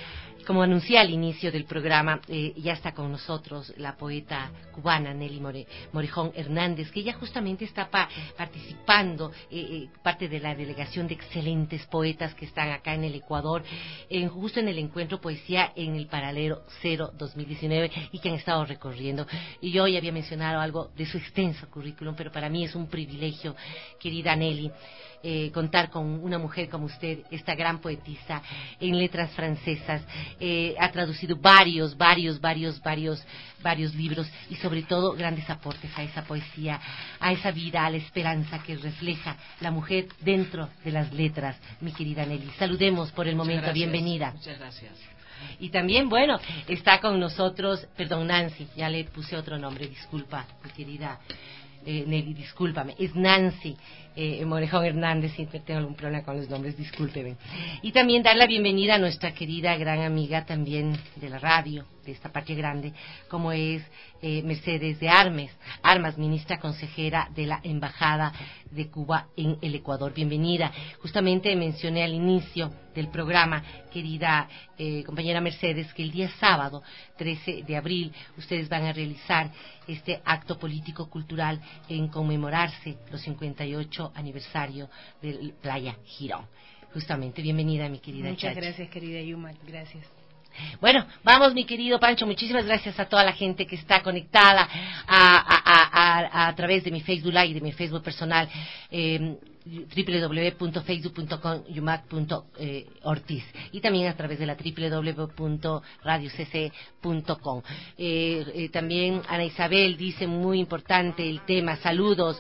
como anuncié al inicio del programa, eh, ya está con nosotros la poeta cubana Nelly More, Morejón Hernández, que ella justamente está pa, participando, eh, eh, parte de la delegación de excelentes poetas que están acá en el Ecuador, en, justo en el encuentro Poesía en el Paralelo Cero dos mil diecinueve, y que han estado recorriendo. Y yo ya había mencionado algo de su extenso currículum, pero para mí es un privilegio, querida Nelly, Eh, contar con una mujer como usted, esta gran poetisa en letras francesas. Eh, ha traducido varios, varios, varios, varios, varios libros, y sobre todo grandes aportes a esa poesía, a esa vida, a la esperanza que refleja la mujer dentro de las letras. Mi querida Nelly, saludemos por el momento. Muchas gracias, bienvenida. Muchas gracias. Y también, bueno, está con nosotros, perdón, Nancy, ya le puse otro nombre, disculpa, mi querida eh, Nelly, discúlpame, es Nancy eh, Morejón Hernández, siempre tengo algún problema con los nombres, discúlpeme. Y también dar la bienvenida a nuestra querida gran amiga también de la radio, de esta Patria Grande, como es eh, Mercedes de Armes, Armas, ministra consejera de la Embajada de Cuba en el Ecuador. Bienvenida. Justamente mencioné al inicio del programa, querida eh, compañera Mercedes, que el día sábado, trece de abril, ustedes van a realizar este acto político-cultural en conmemorarse los cincuenta y ocho aniversario de Playa Girón. Justamente, bienvenida, mi querida Muchas Chachi. gracias, querida Yuma, gracias. Bueno, vamos, mi querido Pancho, muchísimas gracias a toda la gente que está conectada a, a, a, a, a través de mi Facebook Live y de mi Facebook personal, eh, doble u doble u doble u punto facebook punto com yumac punto ortiz, y también a través de la doble u doble u doble u punto radio c c punto com. Eh, eh, también Ana Isabel dice, muy importante el tema, saludos.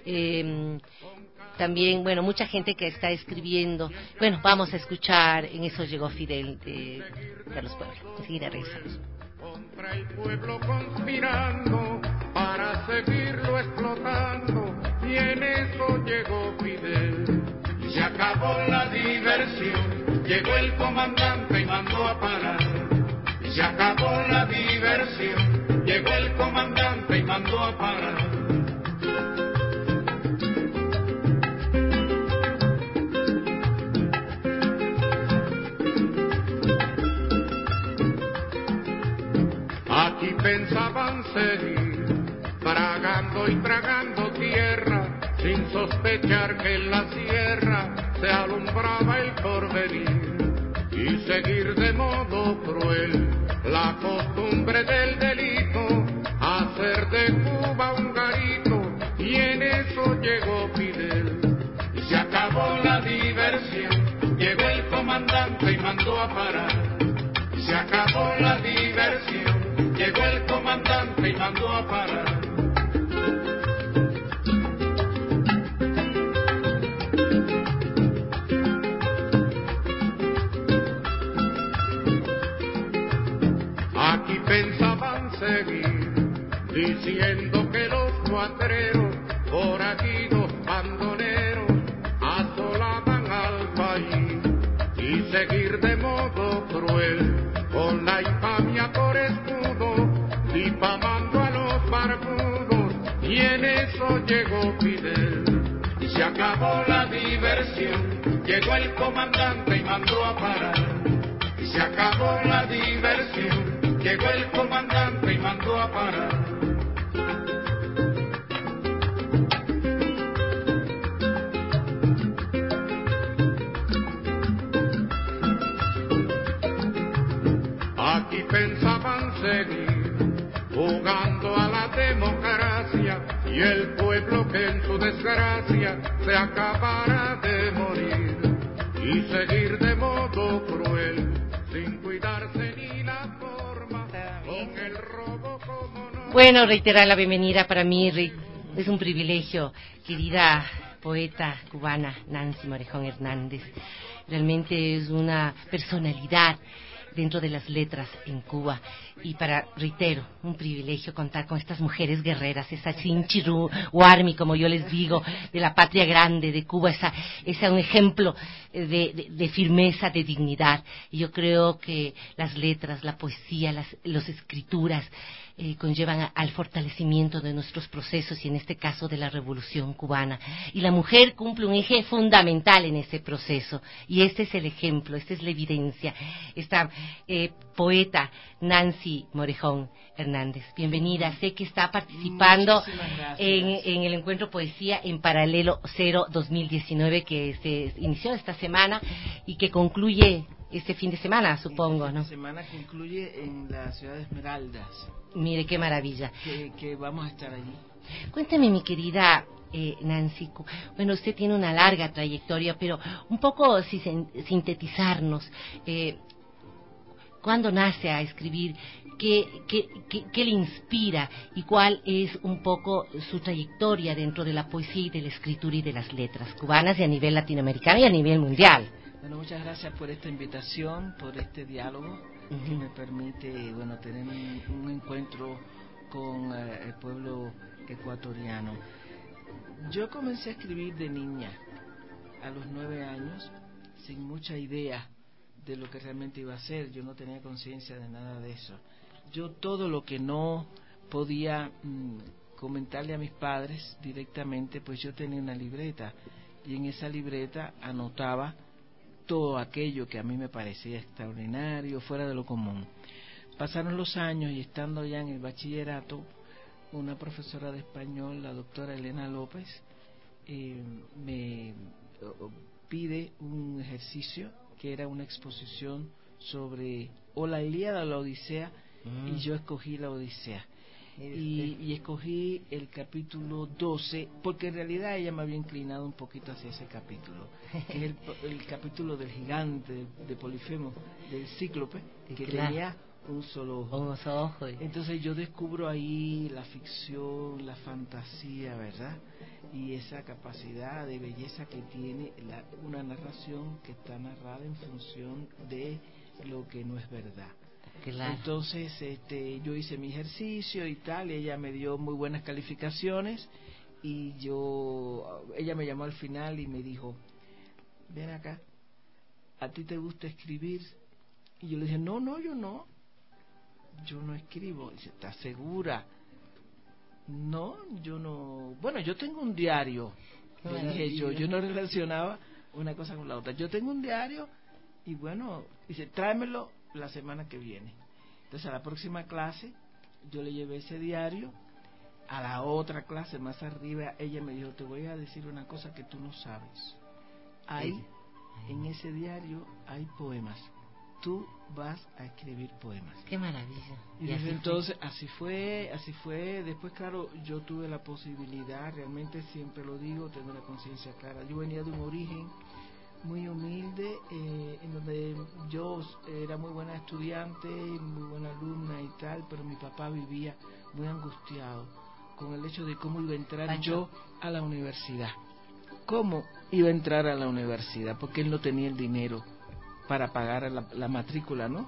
Eh, También, bueno, mucha gente que está escribiendo. Bueno, vamos a escuchar, en eso llegó Fidel de Carlos Puebla. Enseguida regresamos. Contra el pueblo conspirando para seguirlo explotando, y en eso llegó Fidel. Y se acabó la diversión, llegó el comandante y mandó a parar. Y se acabó la diversión, llegó el comandante y mandó a parar. Aquí pensaban seguir, tragando y tragando tierra, sin sospechar que en la sierra se alumbraba el porvenir, y seguir de modo cruel la costumbre del delito, hacer de Cuba un garito, y en eso llegó Fidel. Y se acabó la diversión, llegó el comandante y mandó a parar. Y se acabó la diversión, llegó el comandante y mandó a parar. Aquí pensaban seguir, diciendo que los cuatreros, forajidos, bandoneros, asolaban al país, y seguir de modo cruel, con la infamia por escudo, difamando a los barbudos, y en eso llegó Fidel. Y se acabó la diversión, llegó el comandante y mandó a parar. Y se acabó la diversión, llegó el comandante y mandó a parar. Aquí pensaban seguir, jugando a la democracia, y el pueblo que en su desgracia se acabara de morir, y seguir de modo cruel, sin cuidarse ni la forma, con el robo como no. Bueno, reiterar la bienvenida para mí, es un privilegio, querida poeta cubana Nancy Morejón Hernández. Realmente es una personalidad dentro de las letras en Cuba, y para, reitero, un privilegio contar con estas mujeres guerreras, esa Sinchirú Warmi, como yo les digo, de la Patria Grande de Cuba, esa, esa un ejemplo de, de, de firmeza, de dignidad. Y yo creo que las letras, la poesía, las los escrituras, eh, conllevan a, al fortalecimiento de nuestros procesos y en este caso de la Revolución Cubana. Y la mujer cumple un eje fundamental en ese proceso y este es el ejemplo, esta es la evidencia. Esta eh, poeta Nancy Morejón Hernández, bienvenida. Sé que está participando en, en el encuentro Poesía en Paralelo Cero dos mil diecinueve que se inició esta semana y que concluye este fin de semana, supongo, este ¿no? Fin de semana que concluye en la ciudad de Esmeraldas. Mire qué maravilla. Que, que vamos a estar allí. Cuénteme, mi querida eh, Nancy, bueno, usted tiene una larga trayectoria, pero un poco si sintetizarnos, eh, ¿cuándo nace a escribir? ¿Qué, qué, qué, ¿Qué le inspira? ¿Y cuál es un poco su trayectoria dentro de la poesía y de la escritura y de las letras cubanas y a nivel latinoamericano y a nivel mundial? Bueno, muchas gracias por esta invitación, por este diálogo uh-huh. que me permite, bueno, tener un, un encuentro con uh, el pueblo ecuatoriano. Yo comencé a escribir de niña, a los nueve años, sin mucha idea de lo que realmente iba a hacer. Yo no tenía conciencia de nada de eso. Yo todo lo que no podía mmm, comentarle a mis padres directamente, pues yo tenía una libreta y en esa libreta anotaba todo aquello que a mí me parecía extraordinario, fuera de lo común. Pasaron los años y estando ya en el bachillerato, una profesora de español, la doctora Elena López, eh, me pide un ejercicio que era una exposición sobre o la Ilíada o la Odisea, mm. y yo escogí la Odisea. Y, y escogí el capítulo doce, porque en realidad ella me había inclinado un poquito hacia ese capítulo, que es el, el capítulo del gigante, de, de Polifemo, del cíclope, que claro. tenía un solo ojo. Un solo ojo. Entonces yo descubro ahí la ficción, la fantasía, ¿verdad? Y esa capacidad de belleza que tiene la, una narración que está narrada en función de lo que no es verdad. Claro. Entonces este, yo hice mi ejercicio y tal, y ella me dio muy buenas calificaciones y yo, ella me llamó al final y me dijo, ven acá, ¿a ti te gusta escribir? Y yo le dije, no, no, yo no, yo no escribo. Y dice, ¿estás segura? No, yo no, bueno, yo tengo un diario. Le dije yo, yo no relacionaba una cosa con la otra. Yo tengo un diario y bueno, dice, tráemelo la semana que viene. Entonces a la próxima clase yo le llevé ese diario. A la otra clase más arriba ella me dijo, te voy a decir una cosa que tú no sabes. Ahí, en ese diario hay poemas. Tú vas a escribir poemas. Qué maravilla. Y, y así entonces fue. así fue, así fue. Después, claro, yo tuve la posibilidad, realmente siempre lo digo, tengo la conciencia clara. Yo venía de un origen muy humilde, eh, en donde yo era muy buena estudiante, muy buena alumna y tal, pero mi papá vivía muy angustiado con el hecho de cómo iba a entrar Pancho. yo a la universidad. ¿Cómo iba a entrar a la universidad? Porque él no tenía el dinero para pagar la, la matrícula, ¿no?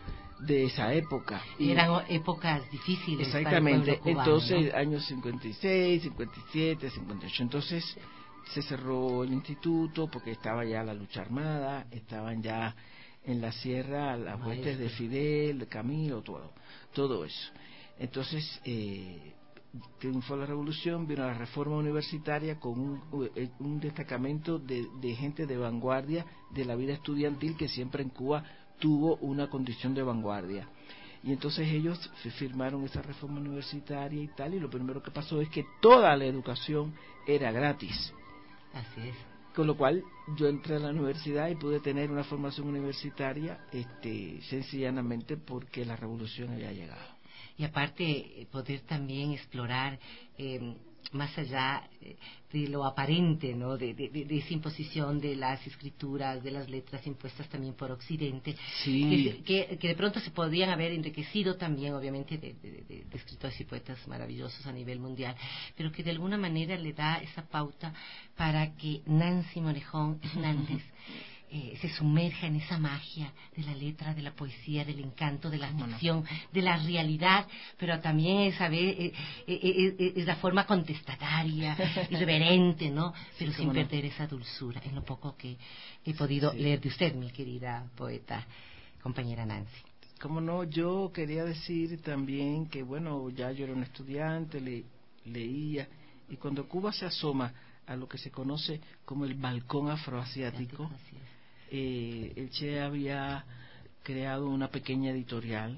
De esa época. Y eran épocas difíciles. Exactamente. Para el pueblo cubano, entonces, ¿no? Años cincuenta y seis, cincuenta y siete, cincuenta y ocho. Entonces, se cerró el instituto porque estaba ya la lucha armada, estaban ya en la sierra las huestes de Fidel, de Camilo, todo, todo eso. Entonces, eh, triunfó la revolución, vino la reforma universitaria con un, un destacamento de, de gente de vanguardia de la vida estudiantil que siempre en Cuba tuvo una condición de vanguardia. Y entonces ellos firmaron esa reforma universitaria y tal, y lo primero que pasó es que toda la educación era gratis. Así es. Con lo cual yo entré a la universidad y pude tener una formación universitaria este, sencillamente porque la revolución había llegado. Y aparte poder también explorar eh, más allá de lo aparente, ¿no? De, de, de esa imposición de las escrituras, de las letras impuestas también por Occidente, sí. que, que, que de pronto se podrían haber enriquecido también, obviamente, de, de, de, de escritores y poetas maravillosos a nivel mundial, pero que de alguna manera le da esa pauta para que Nancy Morejón Hernández Eh, se sumerja en esa magia de la letra, de la poesía, del encanto, de la ficción, de la realidad, pero también es, saber, eh, eh, eh, es la forma contestataria, irreverente, ¿no? Pero sí, sin perder no. esa dulzura, en lo poco que he podido sí. leer de usted, mi querida poeta, compañera Nancy. Como no, yo quería decir también que, bueno, ya yo era un estudiante, le, leía, y cuando Cuba se asoma a lo que se conoce como el balcón afroasiático, eh, el Che había creado una pequeña editorial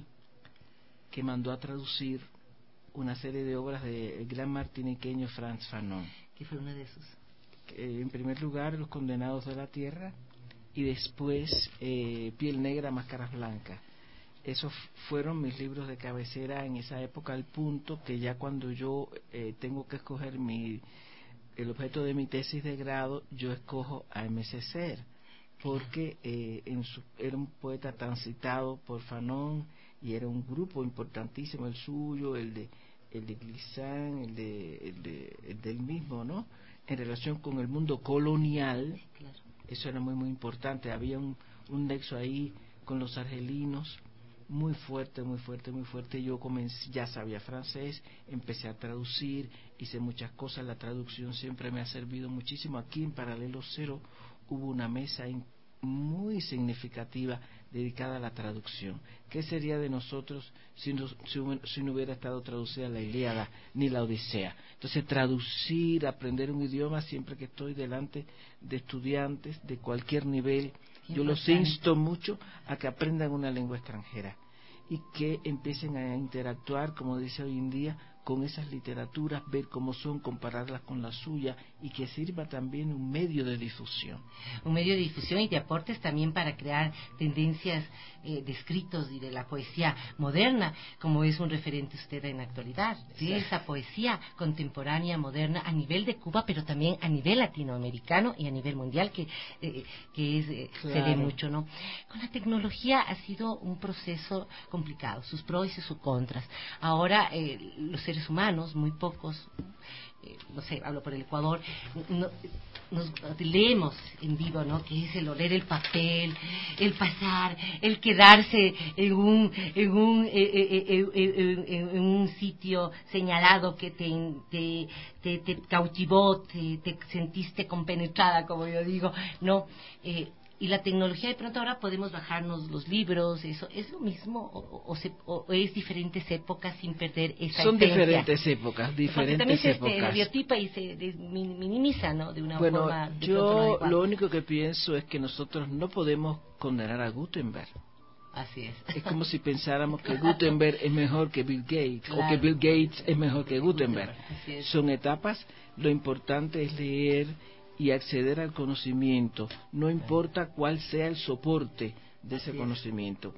que mandó a traducir una serie de obras del gran martiniqueño Frantz Fanon. ¿Qué fue una de esos? Eh, en primer lugar, Los Condenados de la Tierra, y después eh, Piel Negra, Máscaras Blancas. Esos fueron mis libros de cabecera en esa época, al punto que ya cuando yo eh, tengo que escoger mi el objeto de mi tesis de grado, yo escojo a M C Ser, porque eh, en su, era un poeta tan citado por Fanon, y era un grupo importantísimo el suyo, el de el de Glissant, el de, el de el del mismo, ¿no? En relación con el mundo colonial, claro. Eso era muy muy importante. Había un, un nexo ahí con los argelinos muy fuerte, muy fuerte, muy fuerte. Yo comencé, ya sabía francés, empecé a traducir, hice muchas cosas. La traducción siempre me ha servido muchísimo. Aquí en Paralelo Cero hubo una mesa in, muy significativa dedicada a la traducción. ¿Qué sería de nosotros si no, si, si no hubiera estado traducida la Ilíada ni la Odisea? Entonces, traducir, aprender un idioma, siempre que estoy delante de estudiantes de cualquier nivel, yo los insto mucho a que aprendan una lengua extranjera y que empiecen a interactuar, como dice hoy en día, con esas literaturas, ver cómo son, compararlas con la suya, y que sirva también un medio de difusión. Un medio de difusión y de aportes también para crear tendencias eh, de escritos y de la poesía moderna, como es un referente usted en la actualidad, de sí. Esa poesía contemporánea, moderna, a nivel de Cuba, pero también a nivel latinoamericano y a nivel mundial, que, eh, que es, eh, claro. Se lee mucho, ¿no? Con la tecnología ha sido un proceso complicado, sus pros y sus contras. Ahora, eh, los seres humanos, muy pocos, eh, no sé, hablo por el Ecuador, no, nos leemos en vivo, ¿no? Que es el oler el papel, el pasar, el quedarse en un en un eh, eh, eh, eh, en, en un sitio señalado que te te te, te cautivó, te, te sentiste compenetrada, como yo digo, no. Eh, Y la tecnología, de pronto ahora podemos bajarnos los libros, eso es lo mismo o, o, se, o es diferentes épocas sin perder esa Son esencia. diferentes épocas, diferentes también se épocas. Este, biotipa y se des, minimiza, ¿no? De una bueno, forma. De yo lo único que pienso es que nosotros no podemos condenar a Gutenberg. Así es. Es como si pensáramos que Gutenberg es mejor que Bill Gates, claro, o que Bill Gates es mejor que Gutenberg. Gutenberg. Son etapas. Lo importante es leer y acceder al conocimiento, no importa cuál sea el soporte de ese conocimiento.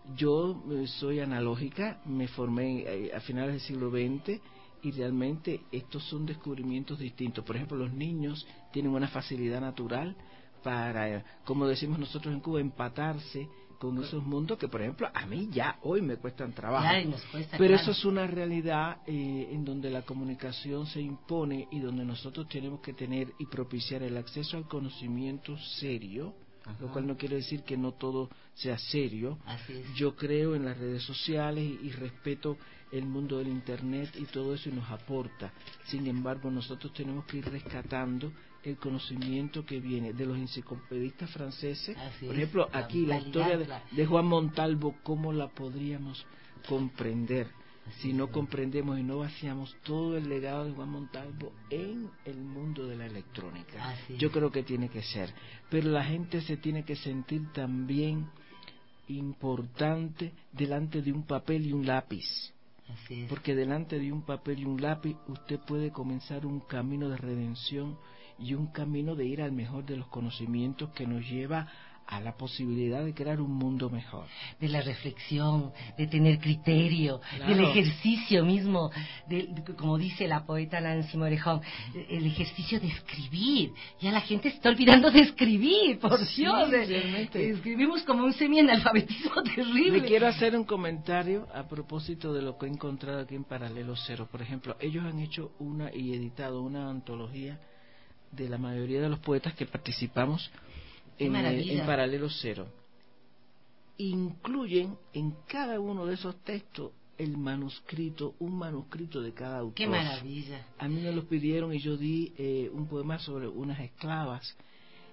Yo eh, soy analógica, me formé eh, a finales del siglo veinte, y realmente estos son descubrimientos distintos. Por ejemplo, los niños tienen una facilidad natural para, como decimos nosotros en Cuba, empatarse con esos mundos que, por ejemplo, a mí ya hoy me cuestan trabajo. Claro, y nos cuesta, pero claro. Eso es una realidad eh, en donde la comunicación se impone y donde nosotros tenemos que tener y propiciar el acceso al conocimiento serio. Ajá. Lo cual no quiere decir que no todo sea serio. Así es. Yo creo en las redes sociales y, y respeto el mundo del Internet y todo eso, y nos aporta. Sin embargo, nosotros tenemos que ir rescatando el conocimiento que viene de los enciclopedistas franceses. Así por ejemplo, es, aquí la, la historia de, de Juan Montalvo, ¿cómo la podríamos comprender? Así si no es, comprendemos y no vaciamos todo el legado de Juan Montalvo en el mundo de la electrónica. Así Yo es. creo que tiene que ser. Pero la gente se tiene que sentir también importante delante de un papel y un lápiz. Así es. Porque delante de un papel y un lápiz usted puede comenzar un camino de redención y un camino de ir al mejor de los conocimientos, que nos lleva a la posibilidad de crear un mundo mejor. De la reflexión, de tener criterio, claro. Del ejercicio mismo, de, de, como dice la poeta Nancy Morejón, el ejercicio de escribir. Ya la gente se está olvidando de escribir, por sí, Dios. Realmente. Escribimos como un semi-analfabetismo terrible. Le quiero hacer un comentario a propósito de lo que he encontrado aquí en Paralelo Cero. Por ejemplo, ellos han hecho una y editado una antología de la mayoría de los poetas que participamos en, eh, en Paralelo Cero. Incluyen en cada uno de esos textos el manuscrito, un manuscrito de cada autor. ¡Qué maravilla! A mí me los pidieron y yo di eh, un poema sobre unas esclavas,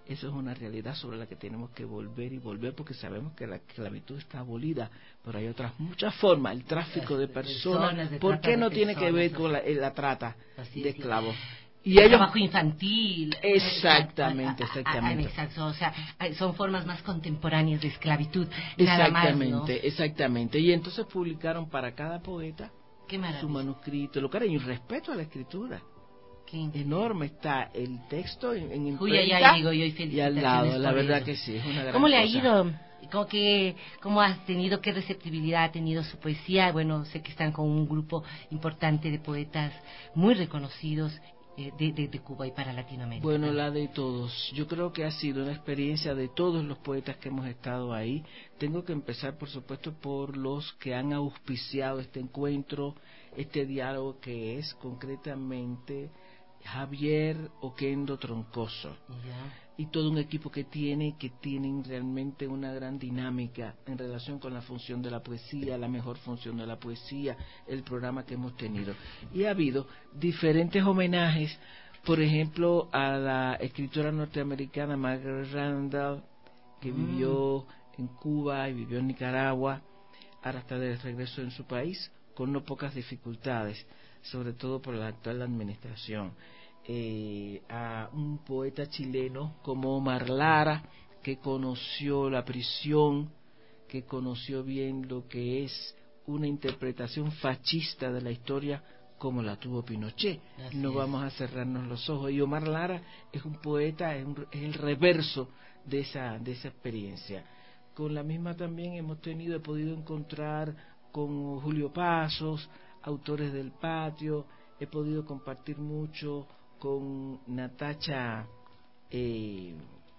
Eso es una realidad sobre la que tenemos que volver y volver, porque sabemos que la esclavitud está abolida, pero hay otras muchas formas. El tráfico de personas, personas de ¿por qué no tiene que ver con la, la trata de esclavos? Y el ellos... trabajo infantil. Exactamente, exactamente. Exacto, o sea, son formas más contemporáneas de esclavitud. Exactamente, nada más, ¿no? exactamente. Y entonces publicaron para cada poeta Qué su manuscrito, lo que era, y un respeto a la escritura. Qué enorme, está el texto en, en imprenta. Uy, ya digo, yo y al lado, la verdad eso. Que sí, es una gran ¿Cómo le ha cosa. ido? ¿Cómo, que, ¿Cómo ha tenido, qué receptibilidad ha tenido su poesía? Bueno, sé que están con un grupo importante de poetas muy reconocidos eh, de, de, de Cuba y para Latinoamérica. Bueno, la de todos. Yo creo que ha sido una experiencia de todos los poetas que hemos estado ahí. Tengo que empezar, por supuesto, por los que han auspiciado este encuentro, este diálogo, que es concretamente Javier Oquendo Troncoso, yeah. y todo un equipo que tiene que tienen realmente una gran dinámica en relación con la función de la poesía, la mejor función de la poesía, el programa que hemos tenido. Y ha habido diferentes homenajes, por ejemplo, a la escritora norteamericana Margaret Randall, que mm. vivió en Cuba y vivió en Nicaragua, ahora está de regreso en su país, con no pocas dificultades, sobre todo por la actual administración. Eh, a un poeta chileno como Omar Lara, que conoció la prisión, que conoció bien lo que es una interpretación fascista de la historia como la tuvo Pinochet. Así no es. Vamos a cerrarnos los ojos. Y Omar Lara es un poeta, es, un, es el reverso de esa, de esa experiencia. Con la misma también hemos tenido, he podido encontrar con Julio Pasos, autores del patio, he podido compartir mucho con Natacha eh,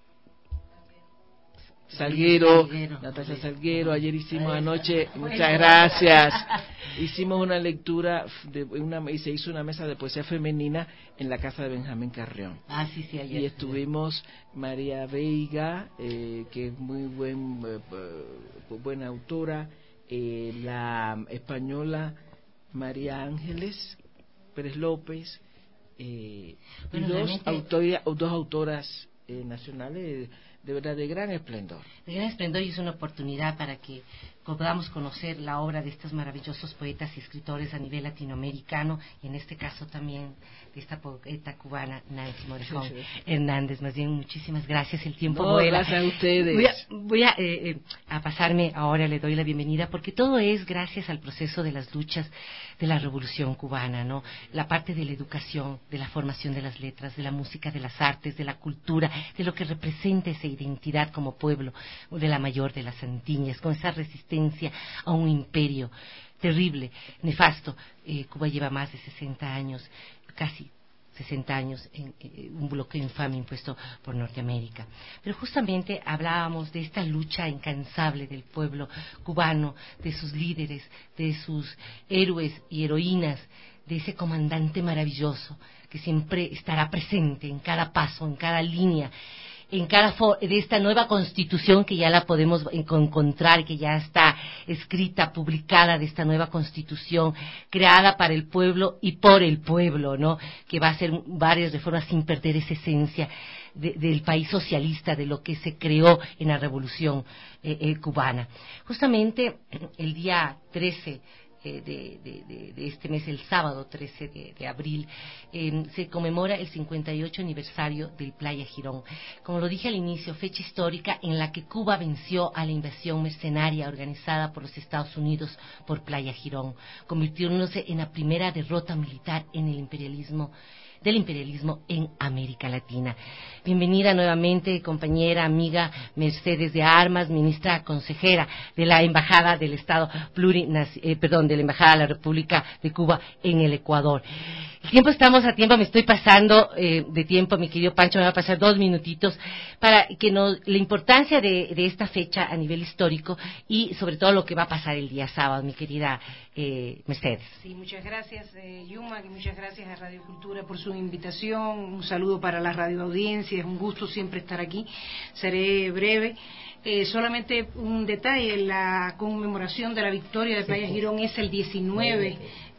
Salguero, Salguero, Natacha Salguero. Ayer hicimos anoche, muchas gracias, hicimos una lectura de una y se hizo una mesa de poesía femenina en la casa de Benjamín Carrión. Ah, sí, sí, ayer. Y estuvimos María Veiga, eh, que es muy buen eh, buena autora, eh, la española María Ángeles Pérez López, eh, bueno, y dos, realmente... autoria, dos autoras eh, nacionales de verdad de gran esplendor. De gran esplendor, y es una oportunidad para que podamos conocer la obra de estos maravillosos poetas y escritores a nivel latinoamericano, y en este caso también de esta poeta cubana Nancy Morejón sí, sí. Hernández. Más bien, muchísimas gracias, el tiempo no, vuela. Gracias a ustedes. Voy a, voy a, eh, eh, a pasarme ahora, le doy la bienvenida, porque todo es gracias al proceso de las luchas de la Revolución Cubana, ¿no? La parte de la educación, de la formación de las letras, de la música, de las artes, de la cultura, de lo que representa esa identidad como pueblo de la mayor de las Antillas, con esa resistencia a un imperio terrible, nefasto. Eh, Cuba lleva más de sesenta años, casi sesenta años, en, en un bloqueo infame impuesto por Norteamérica. Pero justamente hablábamos de esta lucha incansable del pueblo cubano, de sus líderes, de sus héroes y heroínas, de ese comandante maravilloso que siempre estará presente en cada paso, en cada línea, en cada fo- de esta nueva constitución que ya la podemos encontrar, que ya está escrita, publicada, de esta nueva constitución creada para el pueblo y por el pueblo, ¿no? Que va a hacer varias reformas sin perder esa esencia de, del país socialista, de lo que se creó en la revolución eh, eh, cubana. Justamente el día trece De, de, de, de este mes, el sábado trece de, de abril, eh, se conmemora el cincuenta y ocho aniversario del Playa Girón. Como lo dije al inicio, fecha histórica en la que Cuba venció a la invasión mercenaria organizada por los Estados Unidos por Playa Girón, convirtiéndose en la primera derrota militar en el imperialismo del imperialismo en América Latina. Bienvenida nuevamente, compañera, amiga Mercedes de Armas, ministra consejera de la Embajada del Estado Plurinacional, eh, perdón, de la Embajada de la República de Cuba en el Ecuador. El tiempo, estamos a tiempo, me estoy pasando eh, de tiempo, mi querido Pancho, me va a pasar dos minutitos para que nos, la importancia de, de esta fecha a nivel histórico y sobre todo lo que va a pasar el día sábado, mi querida eh, Mercedes. Sí, muchas gracias, eh, Yuma, y muchas gracias a Radio Cultura por su invitación. Un saludo para la radioaudiencia, es un gusto siempre estar aquí. Seré breve. Eh, solamente un detalle, la conmemoración de la victoria de Playa Girón es el diecinueve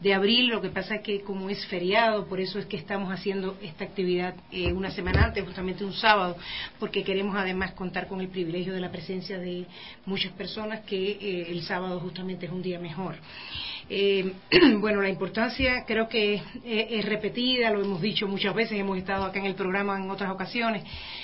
de abril. Lo que pasa es que como es feriado, por eso es que estamos haciendo esta actividad eh, una semana antes, justamente un sábado, porque queremos además contar con el privilegio de la presencia de muchas personas, que eh, el sábado justamente es un día mejor. Eh, bueno, la importancia creo que es, es repetida, lo hemos dicho muchas veces, hemos estado acá en el programa en otras ocasiones.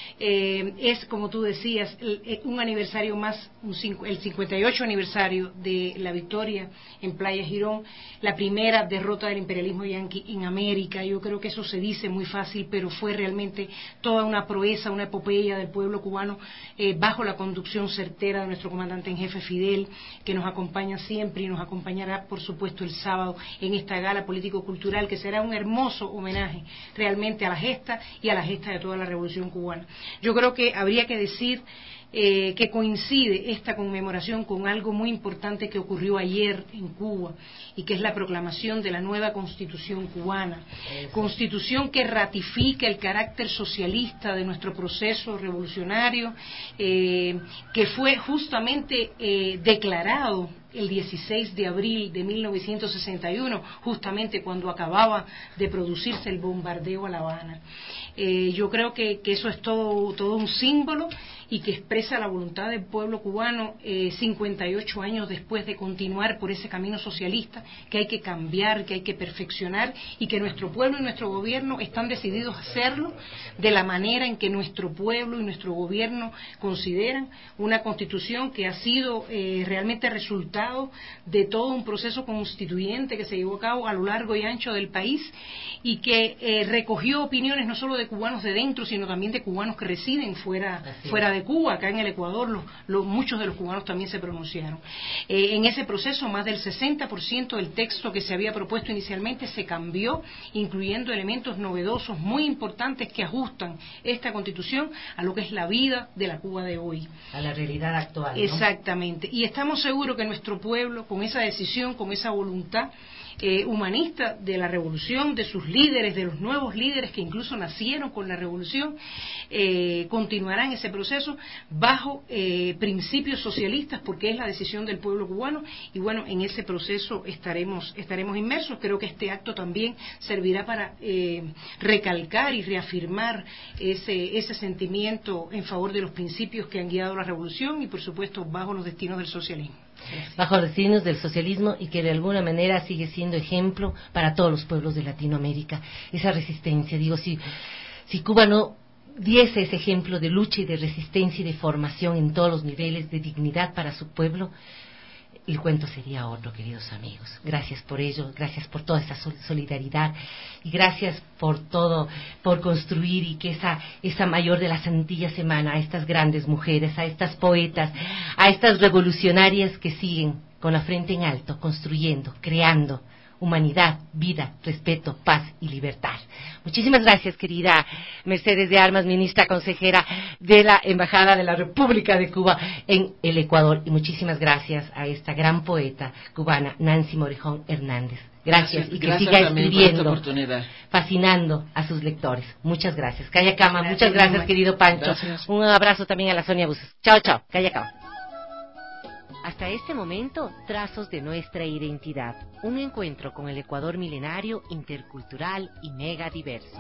Eh, es, como tú decías, el, un aniversario más, un, el cincuenta y ocho aniversario de la victoria en Playa Girón, la primera derrota del imperialismo yanqui en América. Yo creo que eso se dice muy fácil, pero fue realmente toda una proeza, una epopeya del pueblo cubano, eh, bajo la conducción certera de nuestro comandante en jefe Fidel, que nos acompaña siempre y nos acompañará, por supuesto, el sábado en esta gala político-cultural, que será un hermoso homenaje realmente a la gesta y a la gesta de toda la revolución cubana. Yo creo que habría que decir eh, que coincide esta conmemoración con algo muy importante que ocurrió ayer en Cuba, y que es la proclamación de la nueva Constitución cubana. Constitución que ratifica el carácter socialista de nuestro proceso revolucionario, eh, que fue justamente eh, declarado el dieciséis de abril de mil novecientos sesenta y uno, justamente cuando acababa de producirse el bombardeo a La Habana. Eh, yo creo que, que eso es todo, todo un símbolo, y que expresa la voluntad del pueblo cubano eh, cincuenta y ocho años después de continuar por ese camino socialista, que hay que cambiar, que hay que perfeccionar, y que nuestro pueblo y nuestro gobierno están decididos a hacerlo de la manera en que nuestro pueblo y nuestro gobierno consideran. Una constitución que ha sido eh, realmente resultado de todo un proceso constituyente que se llevó a cabo a lo largo y ancho del país, y que eh, recogió opiniones no solo de cubanos de dentro, sino también de cubanos que residen fuera, fuera de Cuba. Acá en el Ecuador los, los, muchos de los cubanos también se pronunciaron. Eh, en ese proceso, más del sesenta por ciento del texto que se había propuesto inicialmente se cambió, incluyendo elementos novedosos muy importantes que ajustan esta Constitución a lo que es la vida de la Cuba de hoy. A la realidad actual, ¿no? Exactamente. Y estamos seguros que nuestro pueblo, con esa decisión, con esa voluntad Eh, humanista de la revolución, de sus líderes, de los nuevos líderes que incluso nacieron con la revolución, eh, continuarán ese proceso bajo eh, principios socialistas, porque es la decisión del pueblo cubano, y bueno, en ese proceso estaremos, estaremos inmersos. Creo que este acto también servirá para eh, recalcar y reafirmar ese, ese sentimiento en favor de los principios que han guiado la revolución, y por supuesto bajo los destinos del socialismo. Bajo los destinos del socialismo, y que de alguna manera sigue siendo ejemplo para todos los pueblos de Latinoamérica, esa resistencia. Digo, si, si Cuba no diese ese ejemplo de lucha y de resistencia y de formación en todos los niveles, de dignidad para su pueblo, el cuento sería otro, queridos amigos. Gracias por ello, gracias por toda esa solidaridad, y gracias por todo, por construir, y que esa, esa mayor de las Antillas emana a estas grandes mujeres, a estas poetas, a estas revolucionarias que siguen con la frente en alto, construyendo, creando humanidad, vida, respeto, paz y libertad. Muchísimas gracias, querida Mercedes de Armas, ministra consejera de la Embajada de la República de Cuba en el Ecuador, y muchísimas gracias a esta gran poeta cubana, Nancy Morejón Hernández. Gracias, gracias, y que gracias siga escribiendo, fascinando a sus lectores. Muchas gracias. Calla Cama, gracias, muchas gracias, querido Pancho. Gracias. Un abrazo también a la Sonia Buses. Chao, chao. Calla Cama. Hasta este momento, Trazos de nuestra identidad, un encuentro con el Ecuador milenario, intercultural y mega diverso.